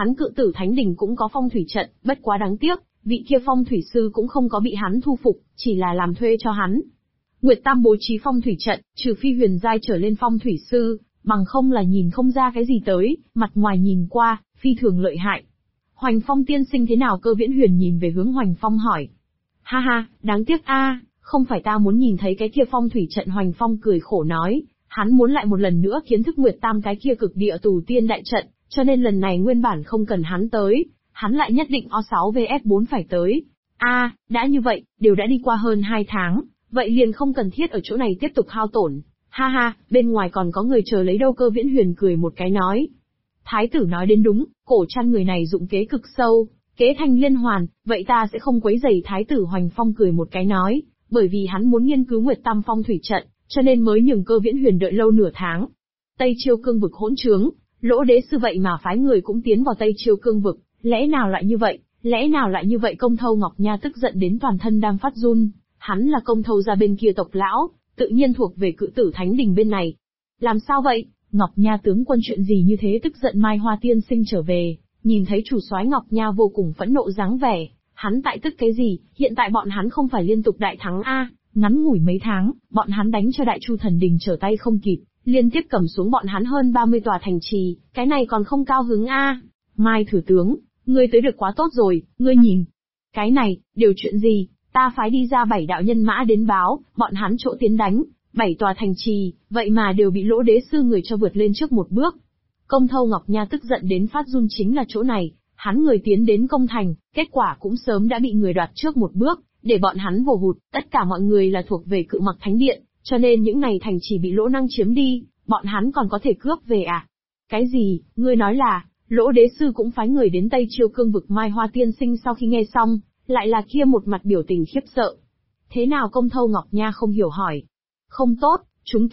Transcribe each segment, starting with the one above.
Hắn Cự Tử Thánh Đình cũng có phong thủy trận, bất quá đáng tiếc, vị kia phong thủy sư cũng không có bị hắn thu phục, chỉ là làm thuê cho hắn. Nguyệt Tam bố trí phong thủy trận, trừ phi huyền giai trở lên phong thủy sư, bằng không là nhìn không ra cái gì tới, mặt ngoài nhìn qua, phi thường lợi hại. Hoành Phong tiên sinh thế nào? Cơ Viễn Huyền nhìn về hướng Hoành Phong hỏi. Ha ha, đáng tiếc a, không phải ta muốn nhìn thấy cái kia phong thủy trận. Hoành Phong cười khổ nói, hắn muốn lại một lần nữa kiến thức Nguyệt Tam cái kia cực địa tù tiên đại trận, cho nên lần này nguyên bản không cần hắn tới, hắn lại nhất định O6 vs 4 phải tới. Đã như vậy, đều đã đi qua hơn 2 tháng, vậy liền không cần thiết ở chỗ này tiếp tục hao tổn. Ha ha, bên ngoài còn có người chờ lấy đâu. Cơ Viễn Huyền cười một cái nói. Thái tử nói đến đúng, Cổ Trăn người này dụng kế cực sâu, kế thành liên hoàn, vậy ta sẽ không quấy rầy thái tử. Hoành Phong cười một cái nói, bởi vì hắn muốn nghiên cứu Nguyệt Tam phong thủy trận, cho nên mới nhường Cơ Viễn Huyền đợi lâu nửa tháng. Tây Chiêu Cương vực hỗn trướng, Lỗ đế sư vậy mà phái người cũng tiến vào Tây Chiêu Cương vực, lẽ nào lại như vậy, lẽ nào lại như vậy? Công Thâu Ngọc Nha tức giận đến toàn thân đang phát run, hắn là Công Thâu gia bên kia tộc lão, tự nhiên thuộc về Cự Tử Thánh Đình bên này. Làm sao vậy? Ngọc Nha tướng quân chuyện gì như thế? Tức giận Mai Hoa tiên sinh trở về, nhìn thấy chủ soái Ngọc Nha vô cùng phẫn nộ dáng vẻ, hắn tại tức cái gì? Hiện tại bọn hắn không phải liên tục đại thắng ngắn ngủi mấy tháng, bọn hắn đánh cho Đại Chu Thần Đình trở tay không kịp, liên tiếp cầm xuống bọn hắn hơn 30 tòa thành trì, cái này còn không cao hứng Mai thừa tướng, ngươi tới được quá tốt rồi, ngươi nhìn. Cái này, điều chuyện gì? Ta phái đi ra 7 đạo nhân mã đến báo, bọn hắn chỗ tiến đánh, 7 tòa thành trì, vậy mà đều bị Lỗ đế sư người cho vượt lên trước một bước. Công Thâu Ngọc Nha tức giận đến phát run. Chính là chỗ này, hắn người tiến đến công thành, kết quả cũng sớm đã bị người đoạt trước một bước, để bọn hắn vồ hụt. Tất cả mọi người là thuộc về Cự Mặc Thánh Điện, cho nên những này thành trì bị Lỗ Năng chiếm đi, bọn hắn còn có thể cướp về Cái gì? Ngươi nói là Lỗ đế sư cũng phái người đến Tây Chiêu Cương vực? Mai Hoa tiên sinh sau khi nghe xong, lại là kia một mặt biểu tình khiếp sợ. Thế nào? Công Thâu Ngọc Nha không hiểu hỏi. Không tốt, trúng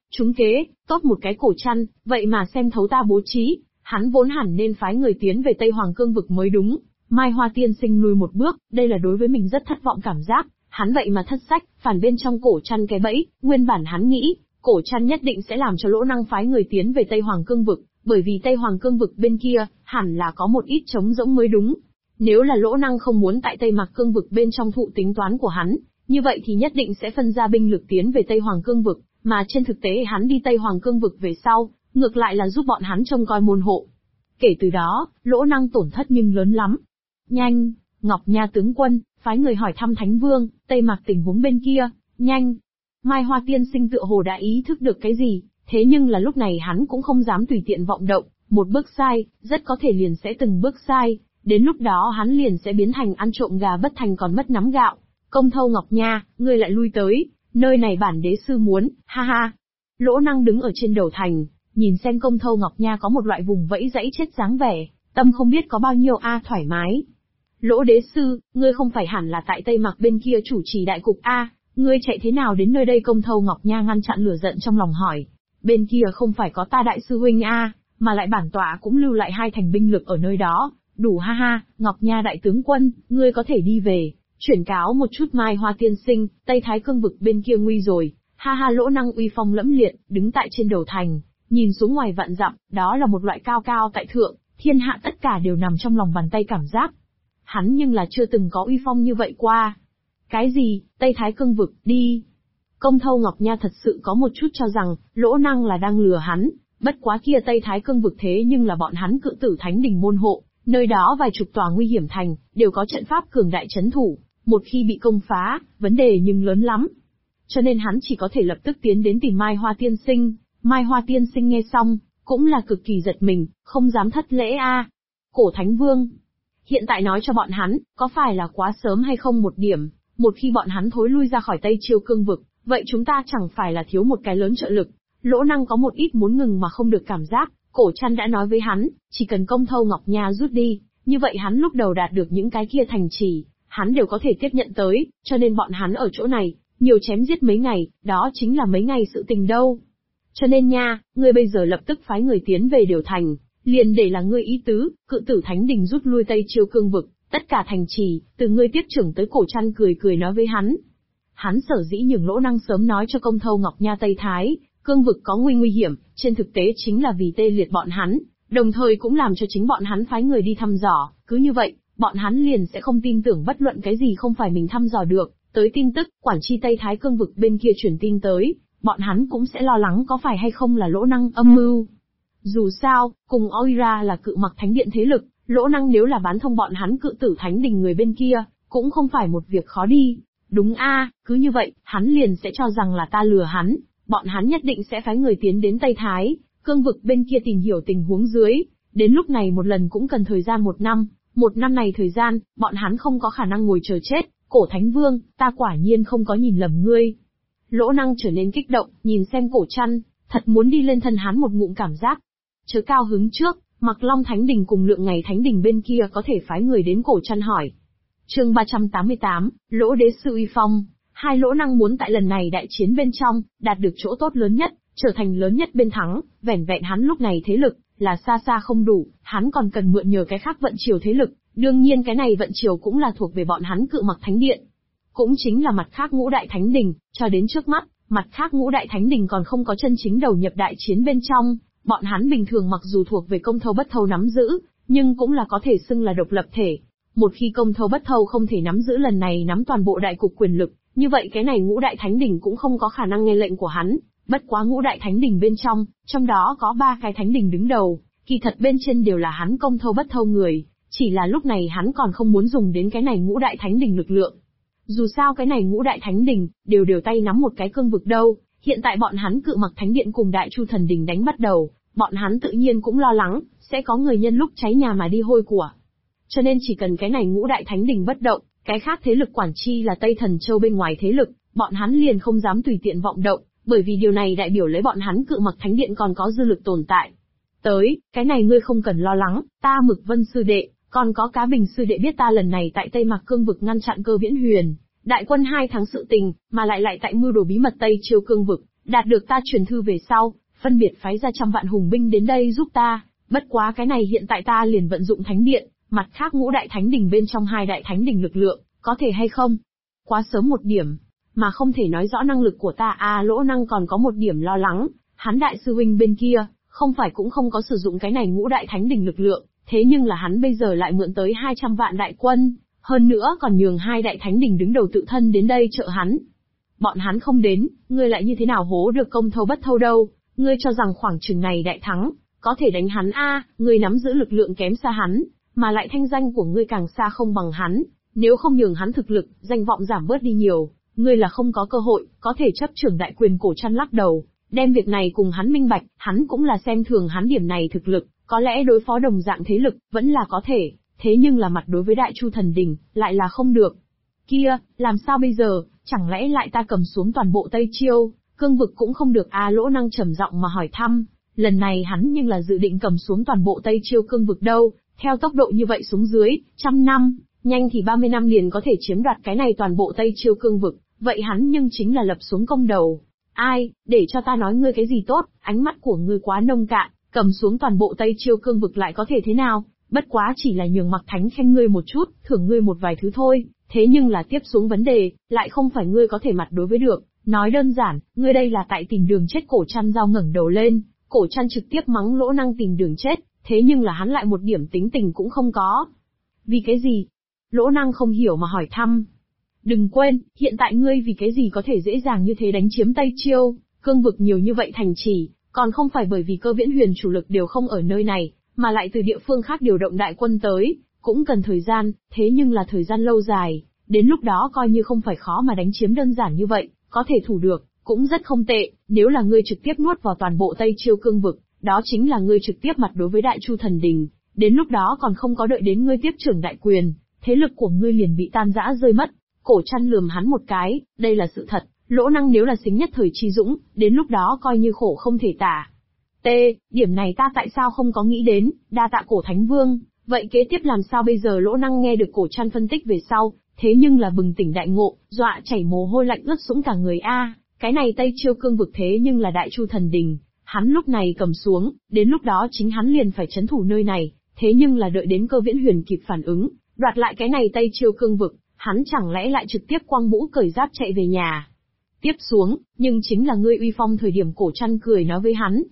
kế, tốt một cái Cổ Trăn, vậy mà xem thấu ta bố trí, hắn vốn hẳn nên phái người tiến về Tây Hoàng Cương vực mới đúng. Mai Hoa tiên sinh lùi một bước, đây là đối với mình rất thất vọng cảm giác, hắn vậy mà thất sách, phản bên trong Cổ Trăn cái bẫy. Nguyên bản hắn nghĩ, Cổ Trăn nhất định sẽ làm cho Lỗ Năng phái người tiến về Tây Hoàng Cương vực, bởi vì Tây Hoàng Cương vực bên kia, hẳn là có một ít trống rỗng mới đúng. Nếu là Lỗ Năng không muốn tại Tây Mạc Cương vực bên trong thụ tính toán của hắn, như vậy thì nhất định sẽ phân ra binh lực tiến về Tây Hoàng Cương vực, mà trên thực tế hắn đi Tây Hoàng Cương vực về sau, ngược lại là giúp bọn hắn trông coi môn hộ. Kể từ đó, Lỗ Năng tổn thất nhưng lớn lắm. Nhanh, Ngọc Nha tướng quân, phái người hỏi thăm Thánh Vương, Tây Mạc tình huống bên kia, nhanh. Mai Hoa tiên sinh tựa hồ đã ý thức được cái gì, thế nhưng là lúc này hắn cũng không dám tùy tiện vọng động, một bước sai, rất có thể liền sẽ từng bước sai, đến lúc đó hắn liền sẽ biến thành ăn trộm gà bất thành còn mất nắm gạo. Công Thâu Ngọc Nha, ngươi lại lui tới, nơi này bản đế sư muốn, ha ha. Lỗ Năng đứng ở trên đầu thành, nhìn xem Công Thâu Ngọc Nha có một loại vùng vẫy dãy chết dáng vẻ, tâm không biết có bao nhiêu thoải mái. Lỗ đế sư, ngươi không phải hẳn là tại Tây Mạc bên kia chủ trì đại cục ngươi chạy thế nào đến nơi đây? Công Thâu Ngọc Nha ngăn chặn lửa giận trong lòng hỏi, bên kia không phải có ta đại sư huynh mà lại bản tọa cũng lưu lại 2 thành binh lực ở nơi đó, đủ ha ha. Ngọc Nha đại tướng quân, ngươi có thể đi về, chuyển cáo một chút Mai Hoa tiên sinh, Tây Thái Cương vực bên kia nguy rồi, ha ha. Lỗ Năng uy phong lẫm liệt, đứng tại trên đầu thành, nhìn xuống ngoài vạn dặm, đó là một loại cao cao tại thượng, thiên hạ tất cả đều nằm trong lòng bàn tay cảm giác. Hắn nhưng là chưa từng có uy phong như vậy qua. Cái gì? Tây Thái Cương vực, đi. Công Thâu Ngọc Nha thật sự có một chút cho rằng, Lỗ Năng là đang lừa hắn, bất quá kia Tây Thái Cương vực thế nhưng là bọn hắn Cự Tử Thánh Đình môn hộ, nơi đó vài chục tòa nguy hiểm thành, đều có trận pháp cường đại trấn thủ, một khi bị công phá, vấn đề nhưng lớn lắm. Cho nên hắn chỉ có thể lập tức tiến đến tìm Mai Hoa tiên sinh. Mai Hoa tiên sinh nghe xong, cũng là cực kỳ giật mình, không dám thất lễ Cổ Thánh Vương, hiện tại nói cho bọn hắn, có phải là quá sớm hay không một điểm, một khi bọn hắn thối lui ra khỏi Tây Chiêu Cương vực, vậy chúng ta chẳng phải là thiếu một cái lớn trợ lực. Lỗ Năng có một ít muốn ngừng mà không được cảm giác, Cổ Trăn đã nói với hắn, chỉ cần Công Thâu Ngọc Nha rút đi, như vậy hắn lúc đầu đạt được những cái kia thành trì, hắn đều có thể tiếp nhận tới, cho nên bọn hắn ở chỗ này, nhiều chém giết mấy ngày, đó chính là mấy ngày sự tình đâu. Cho nên nha, ngươi bây giờ lập tức phái người tiến về Điều Thành, liền để là ngươi ý tứ, Cự Tử Thánh Đình rút lui Tây Chiêu Cương vực, tất cả thành trì, từ ngươi tiếp trưởng tới. Cổ Trăn cười cười nói với hắn. Hắn sở dĩ nhường Lỗ Năng sớm nói cho Công Thâu Ngọc Nha Tây Thái Cương vực có nguy hiểm, trên thực tế chính là vì tê liệt bọn hắn, Đồng thời cũng làm cho chính bọn hắn phái người đi thăm dò, cứ như vậy, bọn hắn liền sẽ không tin tưởng bất luận cái gì không phải mình thăm dò được. Tới tin tức, quản tri Tây Thái cương vực bên kia truyền tin tới, bọn hắn cũng sẽ lo lắng có phải hay không là Lỗ Năng âm mưu. Dù sao, cùng Oira là cự mặc thánh điện thế lực, Lỗ Năng nếu là bán thông bọn hắn cự tử thánh đình người bên kia, cũng không phải một việc khó đi. Đúng a, cứ như vậy, hắn liền sẽ cho rằng là ta lừa hắn, bọn hắn nhất định sẽ phái người tiến đến Tây Thái, cương vực bên kia tìm hiểu tình huống dưới. Đến lúc này một lần cũng cần thời gian 1 năm, 1 năm này thời gian, bọn hắn không có khả năng ngồi chờ chết. Cổ Thánh Vương, ta quả nhiên không có nhìn lầm ngươi. Lỗ Năng trở nên kích động, nhìn xem Cổ Trăn, thật muốn đi lên thân hắn một ngụm cảm giác. Chớ cao hứng trước, Mặc Long Thánh Đình cùng Lượng Ngày Thánh Đình bên kia có thể phái người đến Cổ Trăn hỏi. Chương 388, Lỗ Đế Sư uy phong. Hai Lỗ Năng muốn tại lần này đại chiến bên trong, đạt được chỗ tốt lớn nhất, trở thành lớn nhất bên thắng, vẻn vẹn hắn lúc này thế lực, là xa xa không đủ, hắn còn cần mượn nhờ cái khác vận chiều thế lực, đương nhiên cái này vận chiều cũng là thuộc về bọn hắn cự mặc thánh điện. Cũng chính là mặt khác ngũ đại thánh đình, cho đến trước mắt, mặt khác ngũ đại thánh đình còn không có chân chính đầu nhập đại chiến bên trong, bọn hắn bình thường mặc dù thuộc về công thâu bất thâu nắm giữ, nhưng cũng là có thể xưng là độc lập thể. Một khi công thâu bất thâu không thể nắm giữ lần này nắm toàn bộ đại cục quyền lực, như vậy cái này ngũ đại thánh đình cũng không có khả năng nghe lệnh của hắn. Bất quá ngũ đại thánh đình bên trong đó có 3 cái thánh đình đứng đầu, kỳ thật bên trên đều là hắn công thâu bất thâu người, chỉ là lúc này hắn còn không muốn dùng đến cái này ngũ đại thánh đình lực lượng. Dù sao cái này ngũ đại thánh đình, đều tay nắm một cái cương vực đâu, hiện tại bọn hắn cự mặc thánh điện cùng đại chu thần đình đánh bắt đầu, bọn hắn tự nhiên cũng lo lắng, sẽ có người nhân lúc cháy nhà mà đi hôi của. Cho nên chỉ cần cái này ngũ đại thánh đình bất động, cái khác thế lực quản chi là Tây Thần Châu bên ngoài thế lực, bọn hắn liền không dám tùy tiện vọng động, bởi vì điều này đại biểu lấy bọn hắn cự mặc thánh điện còn có dư lực tồn tại. Cái này ngươi không cần lo lắng, ta Mực Vân sư đệ, còn có Cá Bình sư đệ biết ta lần này tại Tây Mạc cương vực ngăn chặn Cơ Viễn Huyền, đại quân 2 tháng sự tình, mà lại tại mưu đồ bí mật Tây Chiêu cương vực, đạt được ta truyền thư về sau, phân biệt phái ra 100 vạn hùng binh đến đây giúp ta, bất quá cái này hiện tại ta liền vận dụng thánh điện, mặt khác ngũ đại thánh đình bên trong 2 đại thánh đình lực lượng, có thể hay không? Quá sớm một điểm, mà không thể nói rõ năng lực của ta. Lỗ Năng còn có một điểm lo lắng, hắn đại sư huynh bên kia, không phải cũng không có sử dụng cái này ngũ đại thánh đình lực lượng, thế nhưng là hắn bây giờ lại mượn tới 200 vạn đại quân, hơn nữa còn nhường 2 đại thánh đình đứng đầu tự thân đến đây trợ hắn. Bọn hắn không đến, ngươi lại như thế nào hố được công thâu bất thâu đâu, ngươi cho rằng khoảng chừng này đại thắng, có thể đánh hắn ngươi nắm giữ lực lượng kém xa hắn, mà lại thanh danh của ngươi càng xa không bằng hắn, nếu không nhường hắn thực lực, danh vọng giảm bớt đi nhiều, ngươi là không có cơ hội, có thể chấp trưởng đại quyền. Cổ Trăn lắc đầu, đem việc này cùng hắn minh bạch, hắn cũng là xem thường hắn điểm này thực lực, có lẽ đối phó đồng dạng thế lực, vẫn là có thể, thế nhưng là mặt đối với đại chu thần đình, lại là không được. Kia, làm sao bây giờ, chẳng lẽ lại ta cầm xuống toàn bộ Tây Chiêu, cương vực cũng không được Lỗ Năng trầm giọng mà hỏi thăm, lần này hắn nhưng là dự định cầm xuống toàn bộ Tây Chiêu cương vực đâu, theo tốc độ như vậy xuống dưới, 100 năm, nhanh thì 30 năm liền có thể chiếm đoạt cái này toàn bộ Tây Chiêu cương vực, vậy hắn nhưng chính là lập xuống công đầu. Ai, để cho ta nói ngươi cái gì tốt, ánh mắt của ngươi quá nông cạn, cầm xuống toàn bộ Tây Chiêu cương vực lại có thể thế nào, bất quá chỉ là nhường Mặc Thánh khen ngươi một chút, thưởng ngươi một vài thứ thôi, thế nhưng là tiếp xuống vấn đề, lại không phải ngươi có thể mặt đối với được, nói đơn giản, ngươi đây là tại tìm đường chết. Cổ Trăn Giao ngẩng đầu lên, Cổ Trăn trực tiếp mắng Lỗ Năng tìm đường chết, thế nhưng là hắn lại một điểm tính tình cũng không có. Vì cái gì? Lỗ Năng không hiểu mà hỏi thăm. Đừng quên, hiện tại ngươi vì cái gì có thể dễ dàng như thế đánh chiếm Tây Chiêu, cương vực nhiều như vậy thành trì, còn không phải bởi vì Cơ Viễn Huyền chủ lực đều không ở nơi này, mà lại từ địa phương khác điều động đại quân tới, cũng cần thời gian, thế nhưng là thời gian lâu dài, đến lúc đó coi như không phải khó mà đánh chiếm đơn giản như vậy, có thể thủ được, cũng rất không tệ, nếu là ngươi trực tiếp nuốt vào toàn bộ Tây Chiêu cương vực, đó chính là ngươi trực tiếp mặt đối với đại chu thần đình, đến lúc đó còn không có đợi đến ngươi tiếp trưởng đại quyền, thế lực của ngươi liền bị tan rã rơi mất. Cổ Trăn lườm hắn một cái, đây là sự thật, Lỗ Năng nếu là xính nhất thời chi dũng, đến lúc đó coi như khổ không thể tả. Điểm này ta tại sao không có nghĩ đến, đa tạ Cổ Thánh Vương, vậy kế tiếp làm sao bây giờ? Lỗ Năng nghe được Cổ Trăn phân tích về sau, thế nhưng là bừng tỉnh đại ngộ, dọa chảy mồ hôi lạnh ướt sũng cả người cái này Tây Chiêu cương vực thế nhưng là đại chu thần đình, hắn lúc này cầm xuống, đến lúc đó chính hắn liền phải trấn thủ nơi này, thế nhưng là đợi đến Cơ Viễn Huyền kịp phản ứng, đoạt lại cái này Tây Chiêu cương vực, hắn chẳng lẽ lại trực tiếp quăng mũ cởi giáp chạy về nhà. Tiếp xuống, nhưng chính là ngươi uy phong. Thời điểm Cổ Trăn cười nói với hắn.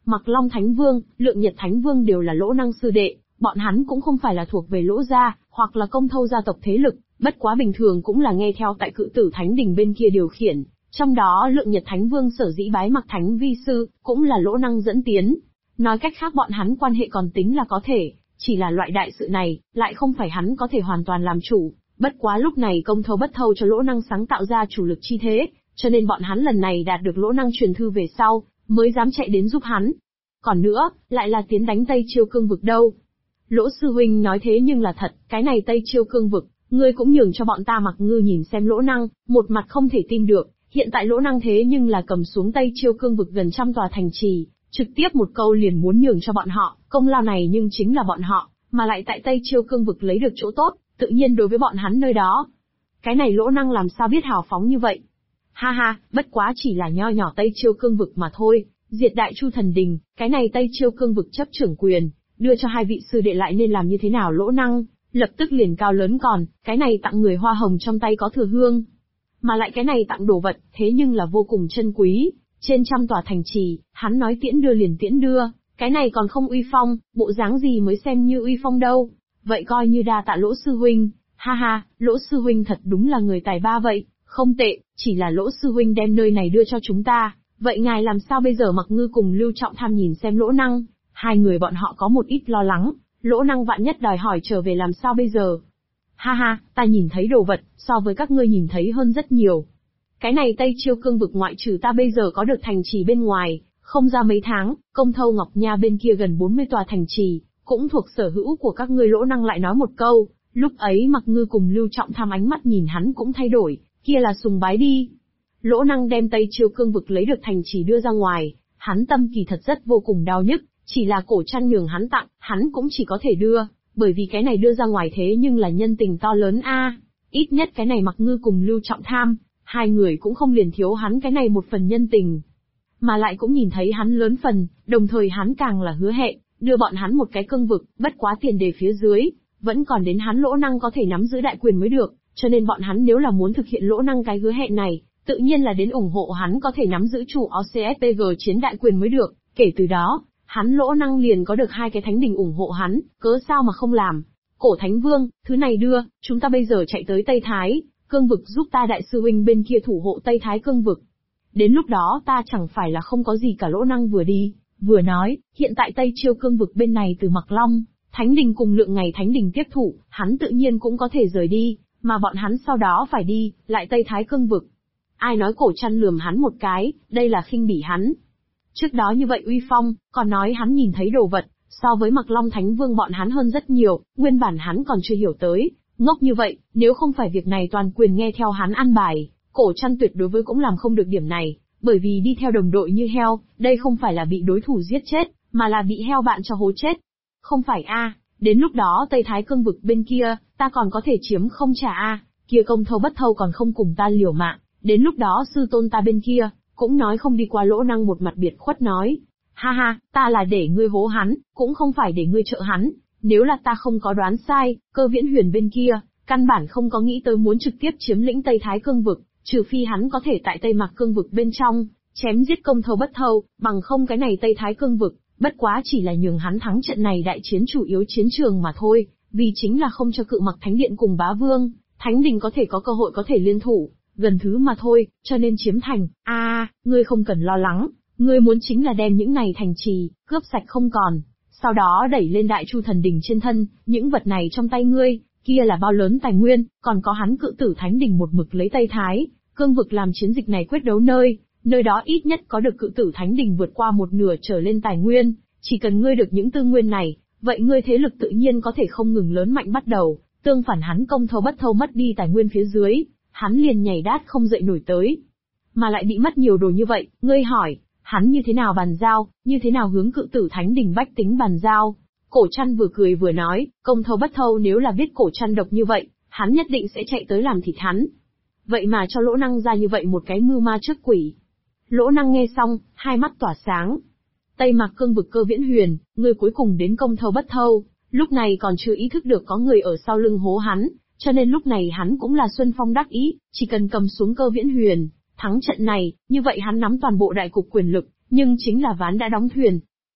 Mặc Long Thánh Vương, Lượng Nhật Thánh Vương đều là Lỗ Năng sư đệ, bọn hắn cũng không phải là thuộc về Lỗ gia, hoặc là Công Thâu gia tộc thế lực, bất quá bình thường cũng là nghe theo tại Cự Tử Thánh Đình bên kia điều khiển. Trong đó Lượng Nhật Thánh Vương sở dĩ bái Mặc Thánh vi sư, cũng là Lỗ Năng dẫn tiến. Nói cách khác bọn hắn quan hệ còn tính là có thể, chỉ là loại đại sự này, lại không phải hắn có thể hoàn toàn làm chủ. Bất quá lúc này Công Thâu bất thâu cho Lỗ Năng sáng tạo ra chủ lực chi thế, cho nên bọn hắn lần này đạt được Lỗ Năng truyền thư về sau, mới dám chạy đến giúp hắn. Còn nữa, lại là tiến đánh Tây Chiêu Cương vực đâu. Lỗ sư huynh nói thế nhưng là thật, cái này Tây Chiêu Cương vực, ngươi cũng nhường cho bọn ta Mặc Ngư nhìn xem Lỗ Năng, một mặt không thể tin được, hiện tại Lỗ Năng thế nhưng là cầm xuống Tây Chiêu Cương vực gần trăm tòa thành trì, trực tiếp một câu liền muốn nhường cho bọn họ, công lao này nhưng chính là bọn họ, mà lại tại Tây Chiêu Cương vực lấy được chỗ tốt, tự nhiên đối với bọn hắn nơi đó. Cái này Lỗ Năng làm sao biết hào phóng như vậy? Ha ha, bất quá chỉ là nho nhỏ Tây Chiêu Cương vực mà thôi, diệt Đại Chu Thần Đình, cái này Tây Chiêu Cương vực chấp trưởng quyền, đưa cho hai vị sư đệ lại nên làm như thế nào? Lỗ Năng lập tức liền cao lớn còn, cái này tặng người hoa hồng trong tay có thừa hương. Mà lại cái này tặng đồ vật, thế nhưng là vô cùng chân quý, trên trăm tòa thành trì, hắn nói tiễn đưa liền tiễn đưa, cái này còn không uy phong, bộ dáng gì mới xem như uy phong đâu. Vậy coi như đa tạ Lỗ sư huynh, ha ha, Lỗ sư huynh thật đúng là người tài ba vậy, không tệ, chỉ là Lỗ sư huynh đem nơi này đưa cho chúng ta, vậy ngài làm sao bây giờ? Mặc Ngư cùng Lưu Trọng Tham nhìn xem Lỗ Năng, hai người bọn họ có một ít lo lắng, Lỗ Năng vạn nhất đòi hỏi trở về làm sao bây giờ? Ha ha, ta nhìn thấy đồ vật, so với các ngươi nhìn thấy hơn rất nhiều. Cái này Tây Chiêu Cương vực ngoại trừ ta bây giờ có được thành trì bên ngoài, không ra mấy tháng, Công Thâu Ngọc Nha bên kia gần 40 tòa thành trì, cũng thuộc sở hữu của các ngươi. Lỗ Năng lại nói một câu, lúc ấy Mặc Ngư cùng Lưu Trọng Tham ánh mắt nhìn hắn cũng thay đổi, kia là sùng bái đi. Lỗ Năng đem Tây Chiêu Cương vực lấy được thành trì đưa ra ngoài, hắn tâm kỳ thật rất vô cùng đau nhức, chỉ là cổ chăn nhường hắn tặng, hắn cũng chỉ có thể đưa, bởi vì cái này đưa ra ngoài thế nhưng là nhân tình to lớn a. Ít nhất cái này Mặc Ngư cùng Lưu Trọng Tham, hai người cũng không liền thiếu hắn cái này một phần nhân tình. Mà lại cũng nhìn thấy hắn lớn phần, đồng thời hắn càng là hứa hẹn, đưa bọn hắn một cái cương vực, bất quá tiền đề phía dưới, vẫn còn đến hắn Lỗ Năng có thể nắm giữ đại quyền mới được, cho nên bọn hắn nếu là muốn thực hiện Lỗ Năng cái hứa hẹn này, tự nhiên là đến ủng hộ hắn có thể nắm giữ chủ OCSPG chiến đại quyền mới được, kể từ đó, hắn Lỗ Năng liền có được hai cái thánh đình ủng hộ hắn, cớ sao mà không làm. Cổ Thánh Vương, thứ này đưa, chúng ta bây giờ chạy tới Tây Thái Cương vực giúp ta đại sư huynh bên kia thủ hộ Tây Thái Cương vực. Đến lúc đó ta chẳng phải là không có gì cả. Lỗ Năng vừa đi, vừa nói, hiện tại Tây Chiêu Cương vực bên này từ Mặc Long Thánh Đình cùng Lượng Ngày Thánh Đình tiếp thủ, hắn tự nhiên cũng có thể rời đi, mà bọn hắn sau đó phải đi, lại Tây Thái Cương vực. Ai nói? Cổ Chăn lườm hắn một cái, đây là khinh bỉ hắn. Trước đó như vậy uy phong, còn nói hắn nhìn thấy đồ vật, so với Mặc Long Thánh Vương bọn hắn hơn rất nhiều, nguyên bản hắn còn chưa hiểu tới, ngốc như vậy, nếu không phải việc này toàn quyền nghe theo hắn ăn bài, Cổ Chăn tuyệt đối với cũng làm không được điểm này, bởi vì đi theo đồng đội như heo, đây không phải là bị đối thủ giết chết, mà là bị heo bạn cho hố chết. Không phải a, đến lúc đó Tây Thái Cương vực bên kia, ta còn có thể chiếm không trả a, kia Công Thâu bất thâu còn không cùng ta liều mạng, đến lúc đó sư tôn ta bên kia, cũng nói không đi qua. Lỗ Năng một mặt biệt khuất nói, ha ha, ta là để ngươi hố hắn, cũng không phải để ngươi trợ hắn, nếu là ta không có đoán sai, Cơ Viễn Huyền bên kia, căn bản không có nghĩ tới muốn trực tiếp chiếm lĩnh Tây Thái Cương vực, trừ phi hắn có thể tại Tây Mạc Cương vực bên trong, chém giết Công Thâu bất thâu, bằng không cái này Tây Thái Cương vực, bất quá chỉ là nhường hắn thắng trận này đại chiến chủ yếu chiến trường mà thôi, vì chính là không cho Cự Mặc Thánh Điện cùng Bá Vương Thánh Đình có thể có cơ hội có thể liên thủ, gần thứ mà thôi, cho nên chiếm thành. Ngươi không cần lo lắng, ngươi muốn chính là đem những này thành trì, cướp sạch không còn, sau đó đẩy lên Đại Chu Thần Đình trên thân, những vật này trong tay ngươi, kia là bao lớn tài nguyên, còn có hắn Cự Tử Thánh Đình một mực lấy Tây Thái Cương vực làm chiến dịch này quyết đấu nơi đó ít nhất có được Cự Tử Thánh Đình vượt qua một nửa trở lên tài nguyên, chỉ cần ngươi được những tư nguyên này, vậy ngươi thế lực tự nhiên có thể không ngừng lớn mạnh bắt đầu, tương phản hắn Công Thâu bất thâu mất đi tài nguyên phía dưới, hắn liền nhảy đát không dậy nổi tới. Mà lại bị mất nhiều đồ như vậy, ngươi hỏi, hắn như thế nào bàn giao, như thế nào hướng Cự Tử Thánh Đình bách tính bàn giao? Cổ Chăn vừa cười vừa nói, Công Thâu bất thâu nếu là biết Cổ Chăn độc như vậy, hắn nhất định sẽ chạy tới làm thịt hắn. Vậy mà cho Lỗ Năng ra như vậy một cái mưu ma trước quỷ. Lỗ Năng nghe xong, hai mắt tỏa sáng. Tây Mạc Cương vực Cơ Viễn Huyền, người cuối cùng đến Công Thâu bất thâu, lúc này còn chưa ý thức được có người ở sau lưng hố hắn, cho nên lúc này hắn cũng là xuân phong đắc ý, chỉ cần cầm xuống Cơ Viễn Huyền, thắng trận này, như vậy hắn nắm toàn bộ đại cục quyền lực, nhưng chính là ván đã đóng thuyền.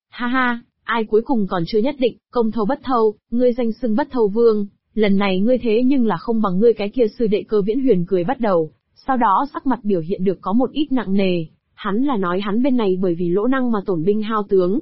Ha ha, ai cuối cùng còn chưa nhất định, Công Thâu Bất Thâu, ngươi danh xưng Bất Thâu Vương, lần này ngươi thế nhưng là không bằng ngươi cái kia sư đệ Cơ Viễn Huyền cười bắt đầu, sau đó sắc mặt biểu hiện được có một ít nặng nề, hắn là nói hắn bên này bởi vì lỗ năng mà tổn binh hao tướng.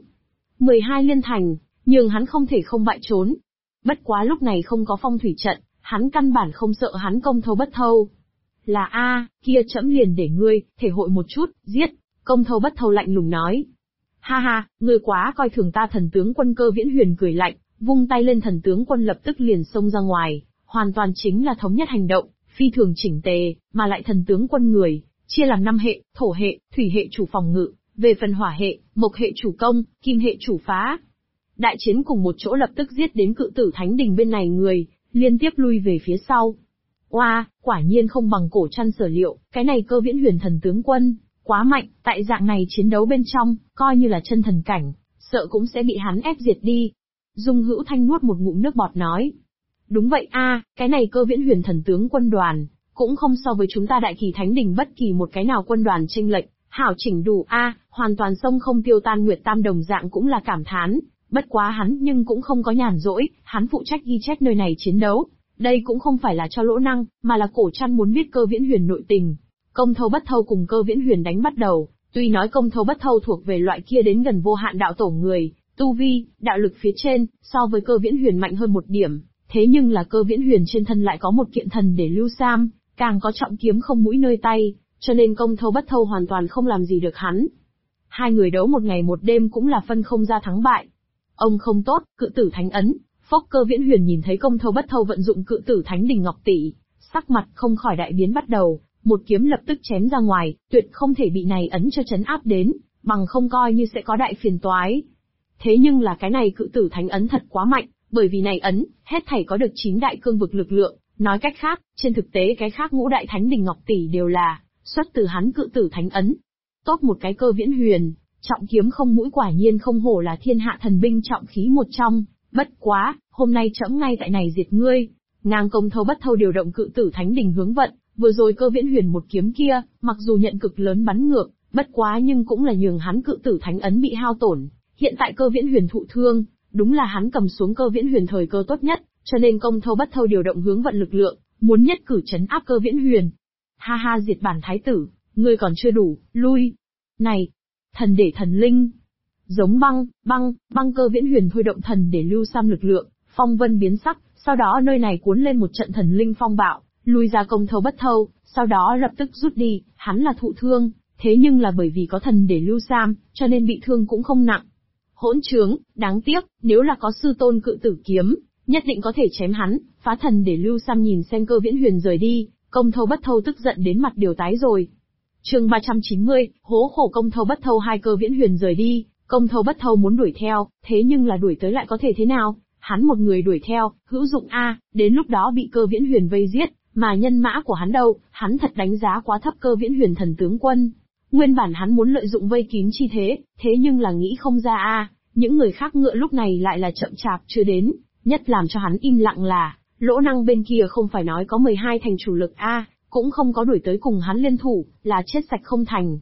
12 liên thành, nhưng hắn không thể không bại trốn. Bất quá lúc này không có phong thủy trận, hắn căn bản không sợ hắn Công Thâu Bất Thâu. Là a, kia trẫm liền để ngươi thể hội một chút, giết. Công Thâu Bất Thâu lạnh lùng nói. Ha ha, ngươi quá coi thường ta. Thần tướng quân Cơ Viễn Huyền cười lạnh, vung tay lên. Thần tướng quân lập tức liền xông ra ngoài, hoàn toàn chính là thống nhất hành động, phi thường chỉnh tề, mà lại thần tướng quân người, chia làm 5 hệ, thổ hệ, thủy hệ chủ phòng ngự, về phần hỏa hệ, mộc hệ chủ công, kim hệ chủ phá. Đại chiến cùng một chỗ lập tức giết đến Cự Tử Thánh Đình bên này người, liên tiếp lui về phía sau. Oa, quả nhiên không bằng Cổ Trăn sở liệu, cái này Cơ Viễn Huyền thần tướng quân, quá mạnh, tại dạng này chiến đấu bên trong, coi như là chân thần cảnh, sợ cũng sẽ bị hắn ép diệt đi. Dung Hữu Thanh nuốt một ngụm nước bọt nói. Đúng vậy a, cái này Cơ Viễn Huyền thần tướng quân đoàn, cũng không so với chúng ta Đại Kỳ Thánh Đình bất kỳ một cái nào quân đoàn chênh lệch, hảo chỉnh đủ a, hoàn toàn sông không tiêu tan. Nguyệt Tam đồng dạng cũng là cảm thán, bất quá hắn nhưng cũng không có nhàn rỗi, hắn phụ trách ghi chép nơi này chiến đấu. Đây cũng không phải là cho lỗ năng, mà là Cổ Trăn muốn biết Cơ Viễn Huyền nội tình. Công Thâu Bất Thâu cùng Cơ Viễn Huyền đánh bắt đầu, tuy nói Công Thâu Bất Thâu thuộc về loại kia đến gần vô hạn đạo tổ người, tu vi, đạo lực phía trên, so với Cơ Viễn Huyền mạnh hơn một điểm, thế nhưng là Cơ Viễn Huyền trên thân lại có một kiện thần để lưu sam, càng có trọng kiếm không mũi nơi tay, cho nên Công Thâu Bất Thâu hoàn toàn không làm gì được hắn. Hai người đấu một ngày một đêm cũng là phân không ra thắng bại. Ông không tốt, Cự Tử Thánh Ấn. Phốc. Cơ Viễn Huyền nhìn thấy Công Thâu Bất Thâu vận dụng Cự Tử Thánh Đình Ngọc Tỷ, sắc mặt không khỏi đại biến bắt đầu, một kiếm lập tức chém ra ngoài, tuyệt không thể bị này ấn cho chấn áp đến, bằng không coi như sẽ có đại phiền toái. Thế nhưng là cái này Cự Tử Thánh Ấn thật quá mạnh, bởi vì này ấn, hết thảy có được 9 đại cương vực lực lượng, nói cách khác, trên thực tế cái khác ngũ đại Thánh Đình Ngọc Tỷ đều là xuất từ hắn Cự Tử Thánh Ấn. Tốt một cái Cơ Viễn Huyền, trọng kiếm không mũi quả nhiên không hổ là thiên hạ thần binh trọng khí một trong, bất quá, hôm nay trẫm ngay tại này diệt ngươi. Ngang Công Thâu Bất Thâu điều động Cự Tử Thánh Đình hướng vận, vừa rồi Cơ Viễn Huyền một kiếm kia, mặc dù nhận cực lớn bắn ngược, bất quá nhưng cũng là nhường hắn Cự Tử Thánh Ấn bị hao tổn. Hiện tại Cơ Viễn Huyền thụ thương, đúng là hắn cầm xuống Cơ Viễn Huyền thời cơ tốt nhất, cho nên Công Thâu Bất Thâu điều động hướng vận lực lượng, muốn nhất cử trấn áp Cơ Viễn Huyền. Ha ha, diệt bản thái tử, ngươi còn chưa đủ, lui. Này, thần để thần linh. Giống băng, Cơ Viễn Huyền thôi động thần để lưu sam lực lượng, phong vân biến sắc, sau đó nơi này cuốn lên một trận thần linh phong bạo, lui ra Công Thâu Bất Thâu, sau đó lập tức rút đi. Hắn là thụ thương, thế nhưng là bởi vì có thần để lưu sam, cho nên bị thương cũng không nặng. Hỗn trướng, đáng tiếc, nếu là có sư tôn Cự Tử kiếm, nhất định có thể chém hắn. Phá thần để lưu sam nhìn xem Cơ Viễn Huyền rời đi, Công Thâu Bất Thâu tức giận đến mặt đều tái rồi. Chương 390, hố khổ. Công Thâu Bất Thâu hai Cơ Viễn Huyền rời đi, Công Thâu Bất Thâu muốn đuổi theo, thế nhưng là đuổi tới lại có thể thế nào? Hắn một người đuổi theo, hữu dụng a, đến lúc đó bị Cơ Viễn Huyền vây giết, mà nhân mã của hắn đâu? Hắn thật đánh giá quá thấp Cơ Viễn Huyền thần tướng quân. Nguyên bản hắn muốn lợi dụng vây kín chi thế nhưng là nghĩ không ra a, những người khác ngựa lúc này lại là chậm chạp chưa đến, nhất làm cho hắn im lặng là, lỗ năng bên kia không phải nói có 12 thành chủ lực a, cũng không có đuổi tới cùng hắn liên thủ, là chết sạch không thành.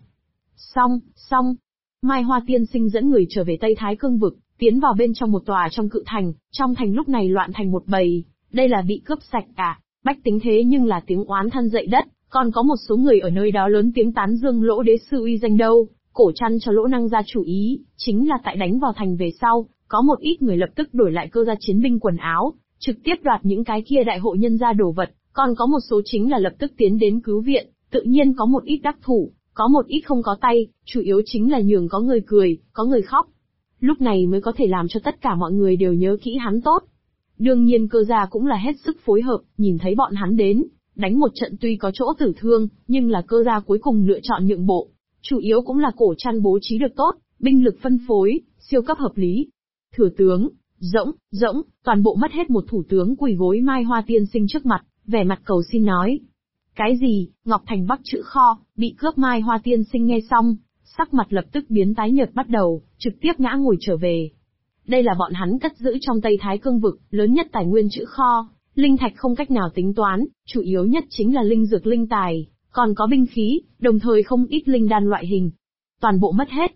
Xong. Mai Hoa Tiên Sinh dẫn người trở về Tây Thái Cương vực, tiến vào bên trong một tòa trong cự thành, trong thành lúc này loạn thành một bầy, đây là bị cướp sạch cả, bách tính thế nhưng là tiếng oán than dậy đất, còn có một số người ở nơi đó lớn tiếng tán dương Lỗ đế sư uy danh đâu. Cổ Trăn cho Lỗ năng ra chủ ý, chính là tại đánh vào thành về sau, có một ít người lập tức đổi lại cơ gia chiến binh quần áo, trực tiếp đoạt những cái kia đại hộ nhân gia đồ vật, còn có một số chính là lập tức tiến đến cứu viện, tự nhiên có một ít đắc thủ, có một ít không có tay, chủ yếu chính là nhường có người cười, có người khóc. Lúc này mới có thể làm cho tất cả mọi người đều nhớ kỹ hắn tốt. Đương nhiên cơ gia cũng là hết sức phối hợp, nhìn thấy bọn hắn đến, đánh một trận tuy có chỗ tử thương, nhưng là cơ gia cuối cùng lựa chọn nhượng bộ. Chủ yếu cũng là Cổ Trăn bố trí được tốt, binh lực phân phối, siêu cấp hợp lý. Thừa tướng, rỗng, toàn bộ mất hết một thủ tướng quỳ gối Mai Hoa Tiên Sinh trước mặt, vẻ mặt cầu xin nói. Cái gì, Ngọc Thành Bắc chữ kho, bị cướp? Mai Hoa Tiên Sinh nghe xong, sắc mặt lập tức biến tái nhợt bắt đầu, trực tiếp ngã ngồi trở về. Đây là bọn hắn cất giữ trong Tây Thái Cương vực, lớn nhất tài nguyên chữ kho, linh thạch không cách nào tính toán, chủ yếu nhất chính là linh dược linh tài, còn có binh khí, đồng thời không ít linh đan loại hình. Toàn bộ mất hết.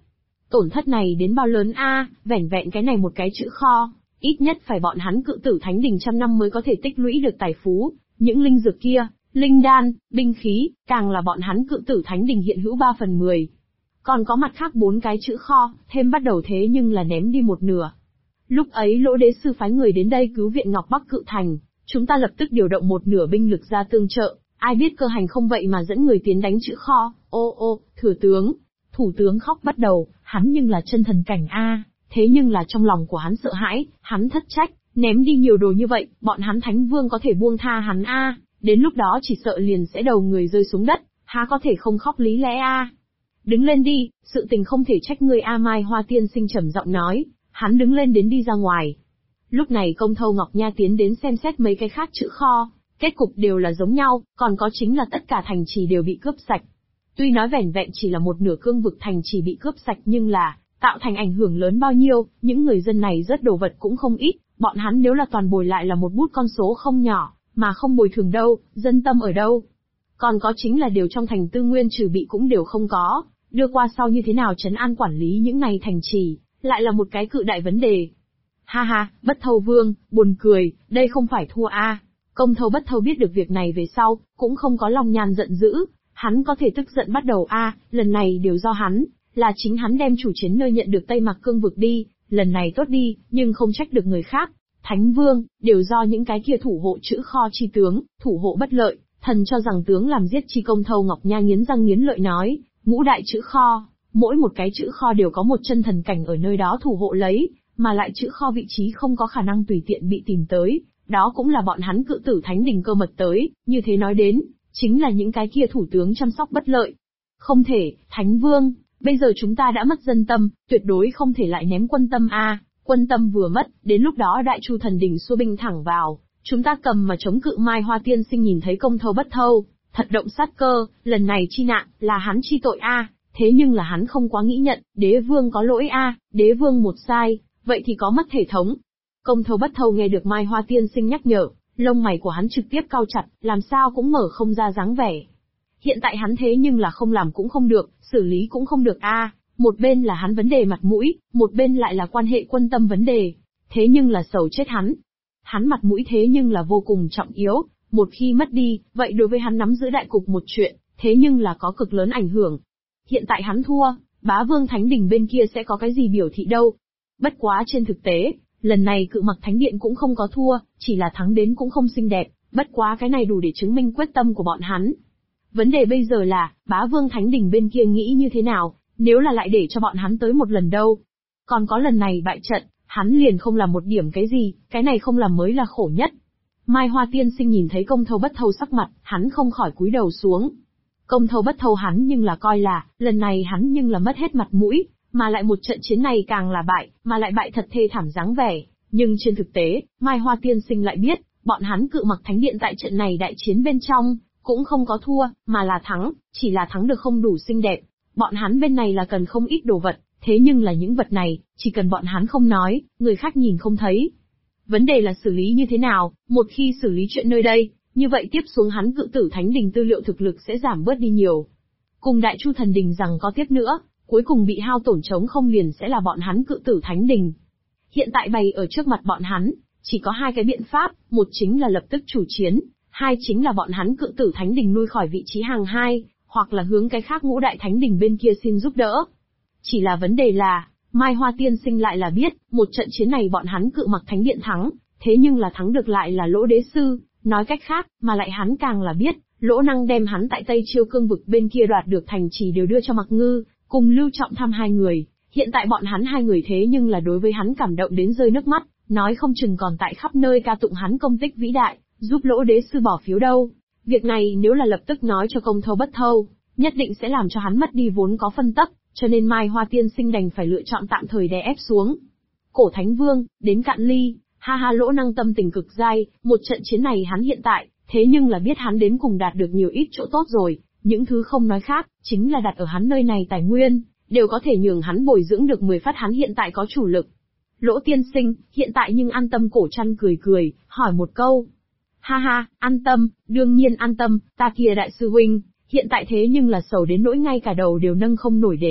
Tổn thất này đến bao lớn a, vẻn vẹn cái này một cái chữ kho, ít nhất phải bọn hắn Cự Tử Thánh Đình trăm năm mới có thể tích lũy được tài phú, những linh dược kia, linh đan, binh khí, càng là bọn hắn Cự Tử Thánh Đình hiện hữu 3/10. Còn có mặt khác 4 cái chữ kho, thêm bắt đầu thế nhưng là ném đi một nửa. Lúc ấy Lỗ Đế Sư phái người đến đây cứu viện Ngọc Bắc Cự Thành, chúng ta lập tức điều động một nửa binh lực ra tương trợ, ai biết Cơ Hành không vậy mà dẫn người tiến đánh chữ kho, ô, thừa tướng. Thủ tướng khóc bắt đầu, hắn nhưng là chân thần cảnh a, thế nhưng là trong lòng của hắn sợ hãi, hắn thất trách, ném đi nhiều đồ như vậy, bọn hắn Thánh Vương có thể buông tha hắn a, đến lúc đó chỉ sợ liền sẽ đầu người rơi xuống đất, há có thể không khóc lý lẽ a. Đứng lên đi, sự tình không thể trách ngươi a. Mai Hoa Tiên Sinh trầm giọng nói, hắn đứng lên đến đi ra ngoài. Lúc này Công Thâu Ngọc Nha tiến đến xem xét mấy cái khác chữ kho, kết cục đều là giống nhau, còn có chính là tất cả thành trì đều bị cướp sạch. Tuy nói vẻn vẹn chỉ là một nửa cương vực thành trì bị cướp sạch nhưng là, tạo thành ảnh hưởng lớn bao nhiêu, những người dân này rất đồ vật cũng không ít, bọn hắn nếu là toàn bồi lại là một bút con số không nhỏ, mà không bồi thường đâu, dân tâm ở đâu. Còn có chính là điều trong thành tư nguyên trừ bị cũng đều không có, đưa qua sau như thế nào trấn an quản lý những này thành trì, lại là một cái cự đại vấn đề. Ha ha, Bất Thâu Vương, buồn cười, đây không phải thua a. Công Thâu Bất Thâu biết được việc này về sau, cũng không có lòng nhan giận dữ, hắn có thể tức giận bắt đầu a, lần này đều do hắn, là chính hắn đem chủ chiến nơi nhận được Tây Mạc Cương vực đi, lần này tốt đi, nhưng không trách được người khác. Thánh Vương, đều do những cái kia thủ hộ chữ kho chi tướng, thủ hộ bất lợi, thần cho rằng tướng làm giết chi. Công Thâu Ngọc Nha nghiến răng nghiến lợi nói, ngũ đại chữ kho, mỗi một cái chữ kho đều có một chân thần cảnh ở nơi đó thủ hộ lấy, mà lại chữ kho vị trí không có khả năng tùy tiện bị tìm tới, đó cũng là bọn hắn Cự Tử Thánh Đình cơ mật tới, như thế nói đến, chính là những cái kia thủ tướng chăm sóc bất lợi. Không thể, Thánh Vương, bây giờ chúng ta đã mất dân tâm, tuyệt đối không thể lại ném quân tâm a. Quân tâm vừa mất, đến lúc đó Đại Chu Thần Đình xua binh thẳng vào, chúng ta cầm mà chống cự. Mai Hoa Tiên Sinh nhìn thấy Công Thâu Bất Thâu, thật động sát cơ, lần này chi nạn, là hắn chi tội a, thế nhưng là hắn không quá nghĩ nhận, đế vương có lỗi a, đế vương một sai, vậy thì có mất thể thống. Công Thâu Bất Thâu nghe được Mai Hoa Tiên Sinh nhắc nhở, lông mày của hắn trực tiếp cau chặt, làm sao cũng mở không ra dáng vẻ. Hiện tại hắn thế nhưng là không làm cũng không được, xử lý cũng không được a. Một bên là hắn vấn đề mặt mũi, một bên lại là quan hệ quân tâm vấn đề. Thế nhưng là sầu chết hắn. Hắn mặt mũi thế nhưng là vô cùng trọng yếu, một khi mất đi, vậy đối với hắn nắm giữ đại cục một chuyện, thế nhưng là có cực lớn ảnh hưởng. Hiện tại hắn thua, Bá Vương Thánh Đình bên kia sẽ có cái gì biểu thị đâu. Bất quá trên thực tế, lần này Cự Mặc Thánh Điện cũng không có thua, chỉ là thắng đến cũng không xinh đẹp, bất quá cái này đủ để chứng minh quyết tâm của bọn hắn. Vấn đề bây giờ là, Bá Vương Thánh Đình bên kia nghĩ như thế nào, nếu là lại để cho bọn hắn tới một lần đâu. Còn có lần này bại trận, hắn liền không làm một điểm cái gì, cái này không làm mới là khổ nhất. Mai Hoa Tiên Sinh nhìn thấy Công Thâu Bất Thâu sắc mặt, hắn không khỏi cúi đầu xuống. Công Thâu Bất Thâu hắn nhưng là coi là, lần này hắn nhưng là mất hết mặt mũi, mà lại một trận chiến này càng là bại, mà lại bại thật thê thảm dáng vẻ. Nhưng trên thực tế, Mai Hoa Tiên Sinh lại biết, bọn hắn Cự Mặc Thánh Điện tại trận này đại chiến bên trong, cũng không có thua, mà là thắng, chỉ là thắng được không đủ xinh đẹp. Bọn hắn bên này là cần không ít đồ vật, thế nhưng là những vật này, chỉ cần bọn hắn không nói, người khác nhìn không thấy. Vấn đề là xử lý như thế nào, một khi xử lý chuyện nơi đây, như vậy tiếp xuống hắn Cự Tử Thánh Đình tư liệu thực lực sẽ giảm bớt đi nhiều. Cùng Đại Chu Thần Đình rằng có tiếp nữa, cuối cùng bị hao tổn trống không liền sẽ là bọn hắn Cự Tử Thánh Đình. Hiện tại bày ở trước mặt bọn hắn, chỉ có hai cái biện pháp, một chính là lập tức chủ chiến, hai chính là bọn hắn Cự Tử Thánh Đình lui khỏi vị trí hàng hai, hoặc là hướng cái khác ngũ đại thánh đình bên kia xin giúp đỡ. Chỉ là vấn đề là, Mai Hoa Tiên Sinh lại là biết, một trận chiến này bọn hắn Cự Mặc Thánh Điện thắng, thế nhưng là thắng được lại là Lỗ Đế Sư, nói cách khác, mà lại hắn càng là biết, Lỗ Năng đem hắn tại Tây Chiêu Cương vực bên kia đoạt được thành trì đều đưa cho Mặc Ngư, cùng Lưu Trọng Thăm hai người, hiện tại bọn hắn hai người thế nhưng là đối với hắn cảm động đến rơi nước mắt, nói không chừng còn tại khắp nơi ca tụng hắn công tích vĩ đại, giúp Lỗ Đế Sư bỏ phiếu đâu. Việc này nếu là lập tức nói cho Công Thâu Bất Thâu, nhất định sẽ làm cho hắn mất đi vốn có phân tấp, cho nên Mai Hoa Tiên Sinh đành phải lựa chọn tạm thời đè ép xuống. Cổ Thánh Vương, đến cạn ly, ha ha. Lỗ Năng tâm tình cực dai, một trận chiến này hắn hiện tại, thế nhưng là biết hắn đến cùng đạt được nhiều ít chỗ tốt rồi, những thứ không nói khác, chính là đặt ở hắn nơi này tài nguyên, đều có thể nhường hắn bồi dưỡng được 10 phát hắn hiện tại có chủ lực. Lỗ Tiên Sinh, hiện tại nhưng an tâm. Cổ Trăn cười cười, hỏi một câu. Ha ha, an tâm, đương nhiên an tâm, ta kia đại sư huynh, hiện tại thế nhưng là sầu đến nỗi ngay cả đầu đều nâng không nổi đến,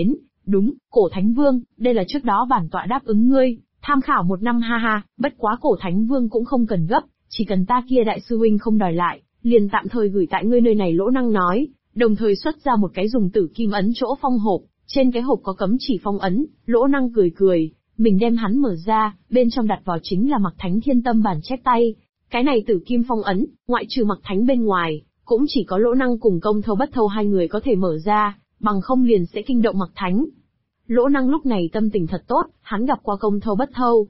Đúng, cổ Thánh Vương, đây là trước đó bản tọa đáp ứng ngươi, tham khảo 1 năm ha ha, bất quá cổ Thánh Vương cũng không cần gấp, chỉ cần ta kia đại sư huynh không đòi lại, liền tạm thời gửi tại ngươi nơi này. Lỗ Năng nói, đồng thời xuất ra một cái dùng tử kim ấn chỗ phong hộp, trên cái hộp có cấm chỉ phong ấn. Lỗ Năng cười cười, mình đem hắn mở ra, bên trong đặt vào chính là Mặc Thánh Thiên Tâm bản chép tay. Cái này tử kim phong ấn, ngoại trừ Mặc Thánh bên ngoài, cũng chỉ có Lỗ Năng cùng Công Thâu Bất Thâu hai người có thể mở ra, bằng không liền sẽ kinh động Mặc Thánh. Lỗ Năng lúc này tâm tình thật tốt, hắn gặp qua Công Thâu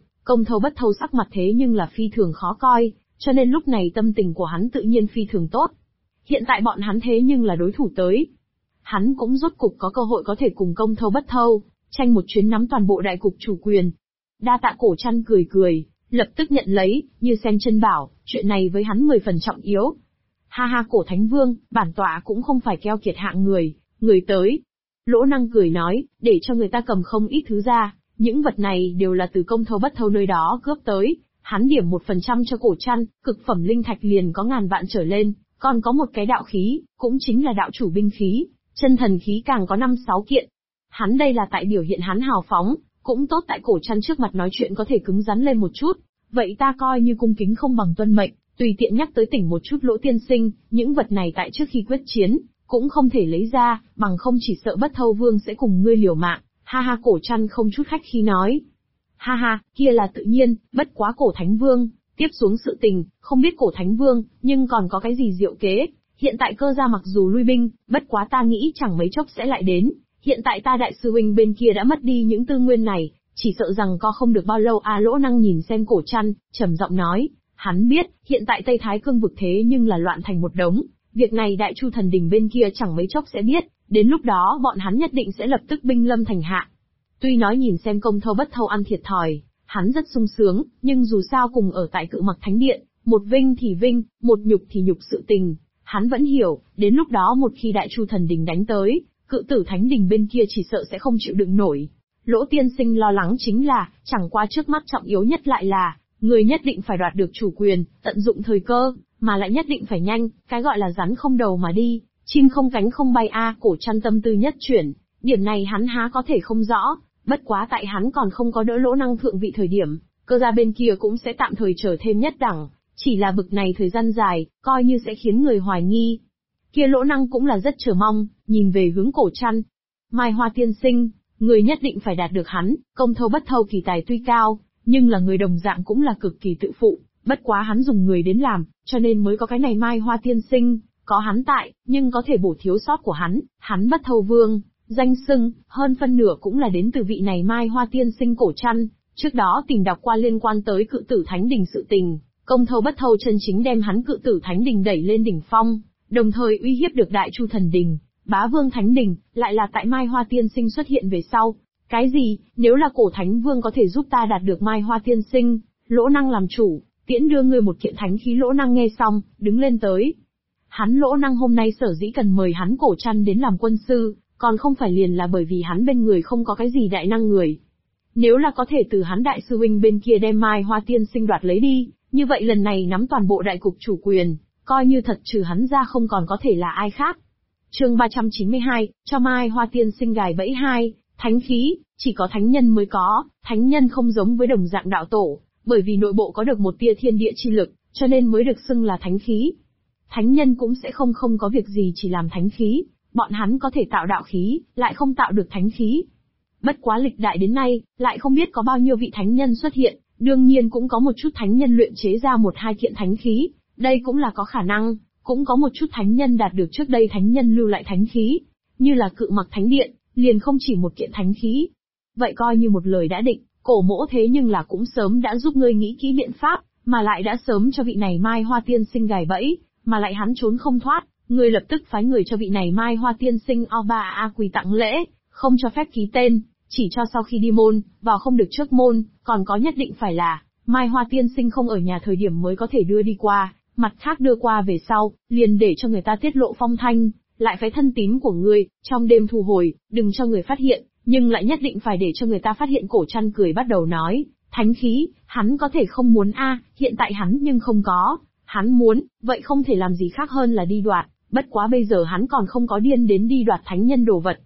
Bất Thâu sắc mặt thế nhưng là phi thường khó coi, cho nên lúc này tâm tình của hắn tự nhiên phi thường tốt. Hiện tại bọn hắn thế nhưng là đối thủ tới. Hắn cũng rốt cục có cơ hội có thể cùng Công Thâu Bất Thâu, tranh một chuyến nắm toàn bộ đại cục chủ quyền. Đa tạ. Cổ Trăn cười cười, lập tức nhận lấy, như sen chân bảo, chuyện này với hắn 10 phần trọng yếu. Ha ha. Cổ Thánh Vương, bản tọa cũng không phải keo kiệt hạng người, người tới. Lỗ Năng cười nói, để cho người ta cầm không ít thứ ra, những vật này đều là từ Công Thâu Bất Thâu nơi đó cướp tới. Hắn điểm 1% cho Cổ Trăn, cực phẩm linh thạch liền có ngàn vạn trở lên, còn có một cái đạo khí, cũng chính là đạo chủ binh khí, chân thần khí càng có 5-6 kiện. Hắn đây là tại biểu hiện hắn hào phóng, cũng tốt tại Cổ Trăn trước mặt nói chuyện có thể cứng rắn lên một chút. Vậy ta coi như cung kính không bằng tuân mệnh, tùy tiện nhắc tới tỉnh một chút. Lỗ tiên sinh, những vật này tại trước khi quyết chiến, cũng không thể lấy ra, bằng không chỉ sợ Bất Thâu Vương sẽ cùng ngươi liều mạng. Ha ha. Cổ Trăn không chút khách khí nói. Ha ha, kia là tự nhiên, bất quá Cổ Thánh Vương, tiếp xuống sự tình, không biết Cổ Thánh Vương, nhưng còn có cái gì diệu kế. Hiện tại Cơ gia mặc dù lui binh, bất quá ta nghĩ chẳng mấy chốc sẽ lại đến. Hiện tại ta đại sư huynh bên kia đã mất đi những tư nguyên này, chỉ sợ rằng có không được bao lâu. Lỗ Năng nhìn xem Cổ Trăn, trầm giọng nói, hắn biết, hiện tại Tây Thái Cương vực thế nhưng là loạn thành một đống, việc này Đại Chu Thần Đình bên kia chẳng mấy chốc sẽ biết, đến lúc đó bọn hắn nhất định sẽ lập tức binh lâm thành hạ. Tuy nói nhìn xem Công Thâu Bất Thâu ăn thiệt thòi, hắn rất sung sướng, nhưng dù sao cùng ở tại Cự Mặc Thánh Điện, một vinh thì vinh, một nhục thì nhục sự tình, hắn vẫn hiểu, đến lúc đó một khi Đại Chu Thần Đình đánh tới, Cự Tử Thánh Đình bên kia chỉ sợ sẽ không chịu đựng nổi. Lỗ tiên sinh lo lắng chính là, chẳng qua trước mắt trọng yếu nhất lại là, người nhất định phải đoạt được chủ quyền, tận dụng thời cơ, mà lại nhất định phải nhanh, cái gọi là rắn không đầu mà đi, chim không cánh không bay. Cổ Trăn tâm tư nhất chuyển, điểm này hắn há có thể không rõ, bất quá tại hắn còn không có đỡ Lỗ Năng thượng vị thời điểm, Cơ gia bên kia cũng sẽ tạm thời trở thêm nhất đẳng, chỉ là bực này thời gian dài, coi như sẽ khiến người hoài nghi. Kia Lỗ Năng cũng là rất chờ mong, nhìn về hướng Cổ Trăn. Mai Hoa tiên sinh, người nhất định phải đạt được hắn. Công Thâu Bất Thâu kỳ tài tuy cao, nhưng là người đồng dạng cũng là cực kỳ tự phụ, bất quá hắn dùng người đến làm, cho nên mới có cái này Mai Hoa tiên sinh, có hắn tại, nhưng có thể bổ thiếu sót của hắn Bất Thâu Vương, danh xưng, hơn phân nửa cũng là đến từ vị này Mai Hoa tiên sinh. Cổ Trăn, trước đó tìm đọc qua liên quan tới Cự Tử Thánh Đình sự tình, Công Thâu Bất Thâu chân chính đem hắn Cự Tử Thánh Đình đẩy lên đỉnh phong, đồng thời uy hiếp được Đại Chu Thần Đình, Bá Vương Thánh Đình, lại là tại Mai Hoa tiên sinh xuất hiện về sau. Cái gì, nếu là Cổ Thánh Vương có thể giúp ta đạt được Mai Hoa tiên sinh, Lỗ Năng làm chủ, tiễn đưa ngươi một kiện thánh khí. Lỗ Năng nghe xong, đứng lên tới. Hắn Lỗ Năng hôm nay sở dĩ cần mời hắn Cổ Trăn đến làm quân sư, còn không phải liền là bởi vì hắn bên người không có cái gì đại năng người. Nếu là có thể từ hắn đại sư huynh bên kia đem Mai Hoa tiên sinh đoạt lấy đi, như vậy lần này nắm toàn bộ đại cục chủ quyền, coi như thật trừ hắn ra không còn có thể là ai khác. Chương 392, cho Mai Hoa tiên sinh gài bẫy 2, thánh khí, chỉ có thánh nhân mới có, thánh nhân không giống với đồng dạng đạo tổ, bởi vì nội bộ có được một tia thiên địa chi lực, cho nên mới được xưng là thánh khí. Thánh nhân cũng sẽ không có việc gì chỉ làm thánh khí, bọn hắn có thể tạo đạo khí, lại không tạo được thánh khí. Bất quá lịch đại đến nay, lại không biết có bao nhiêu vị thánh nhân xuất hiện, đương nhiên cũng có một chút thánh nhân luyện chế ra 1-2 kiện thánh khí, đây cũng là có khả năng, cũng có một chút thánh nhân đạt được trước đây thánh nhân lưu lại thánh khí, như là Cự Mặc Thánh Điện, liền không chỉ một kiện thánh khí. Vậy coi như một lời đã định, Cổ mỗ thế nhưng là cũng sớm đã giúp ngươi nghĩ kỹ biện pháp, mà lại đã sớm cho vị này Mai Hoa tiên sinh gài bẫy, mà lại hắn trốn không thoát, ngươi lập tức phái người cho vị này Mai Hoa tiên sinh Oba quỳ tặng lễ, không cho phép ký tên, chỉ cho sau khi đi môn, vào không được trước môn, còn có nhất định phải là Mai Hoa tiên sinh không ở nhà thời điểm mới có thể đưa đi qua, mặt khác đưa qua về sau, liền để cho người ta tiết lộ phong thanh, lại phải thân tín của ngươi, trong đêm thu hồi, đừng cho người phát hiện, nhưng lại nhất định phải để cho người ta phát hiện. Cổ Trăn cười bắt đầu nói, thánh khí, hắn có thể không muốn hiện tại hắn nhưng không có, hắn muốn, vậy không thể làm gì khác hơn là đi đoạt, bất quá bây giờ hắn còn không có điên đến đi đoạt thánh nhân đồ vật.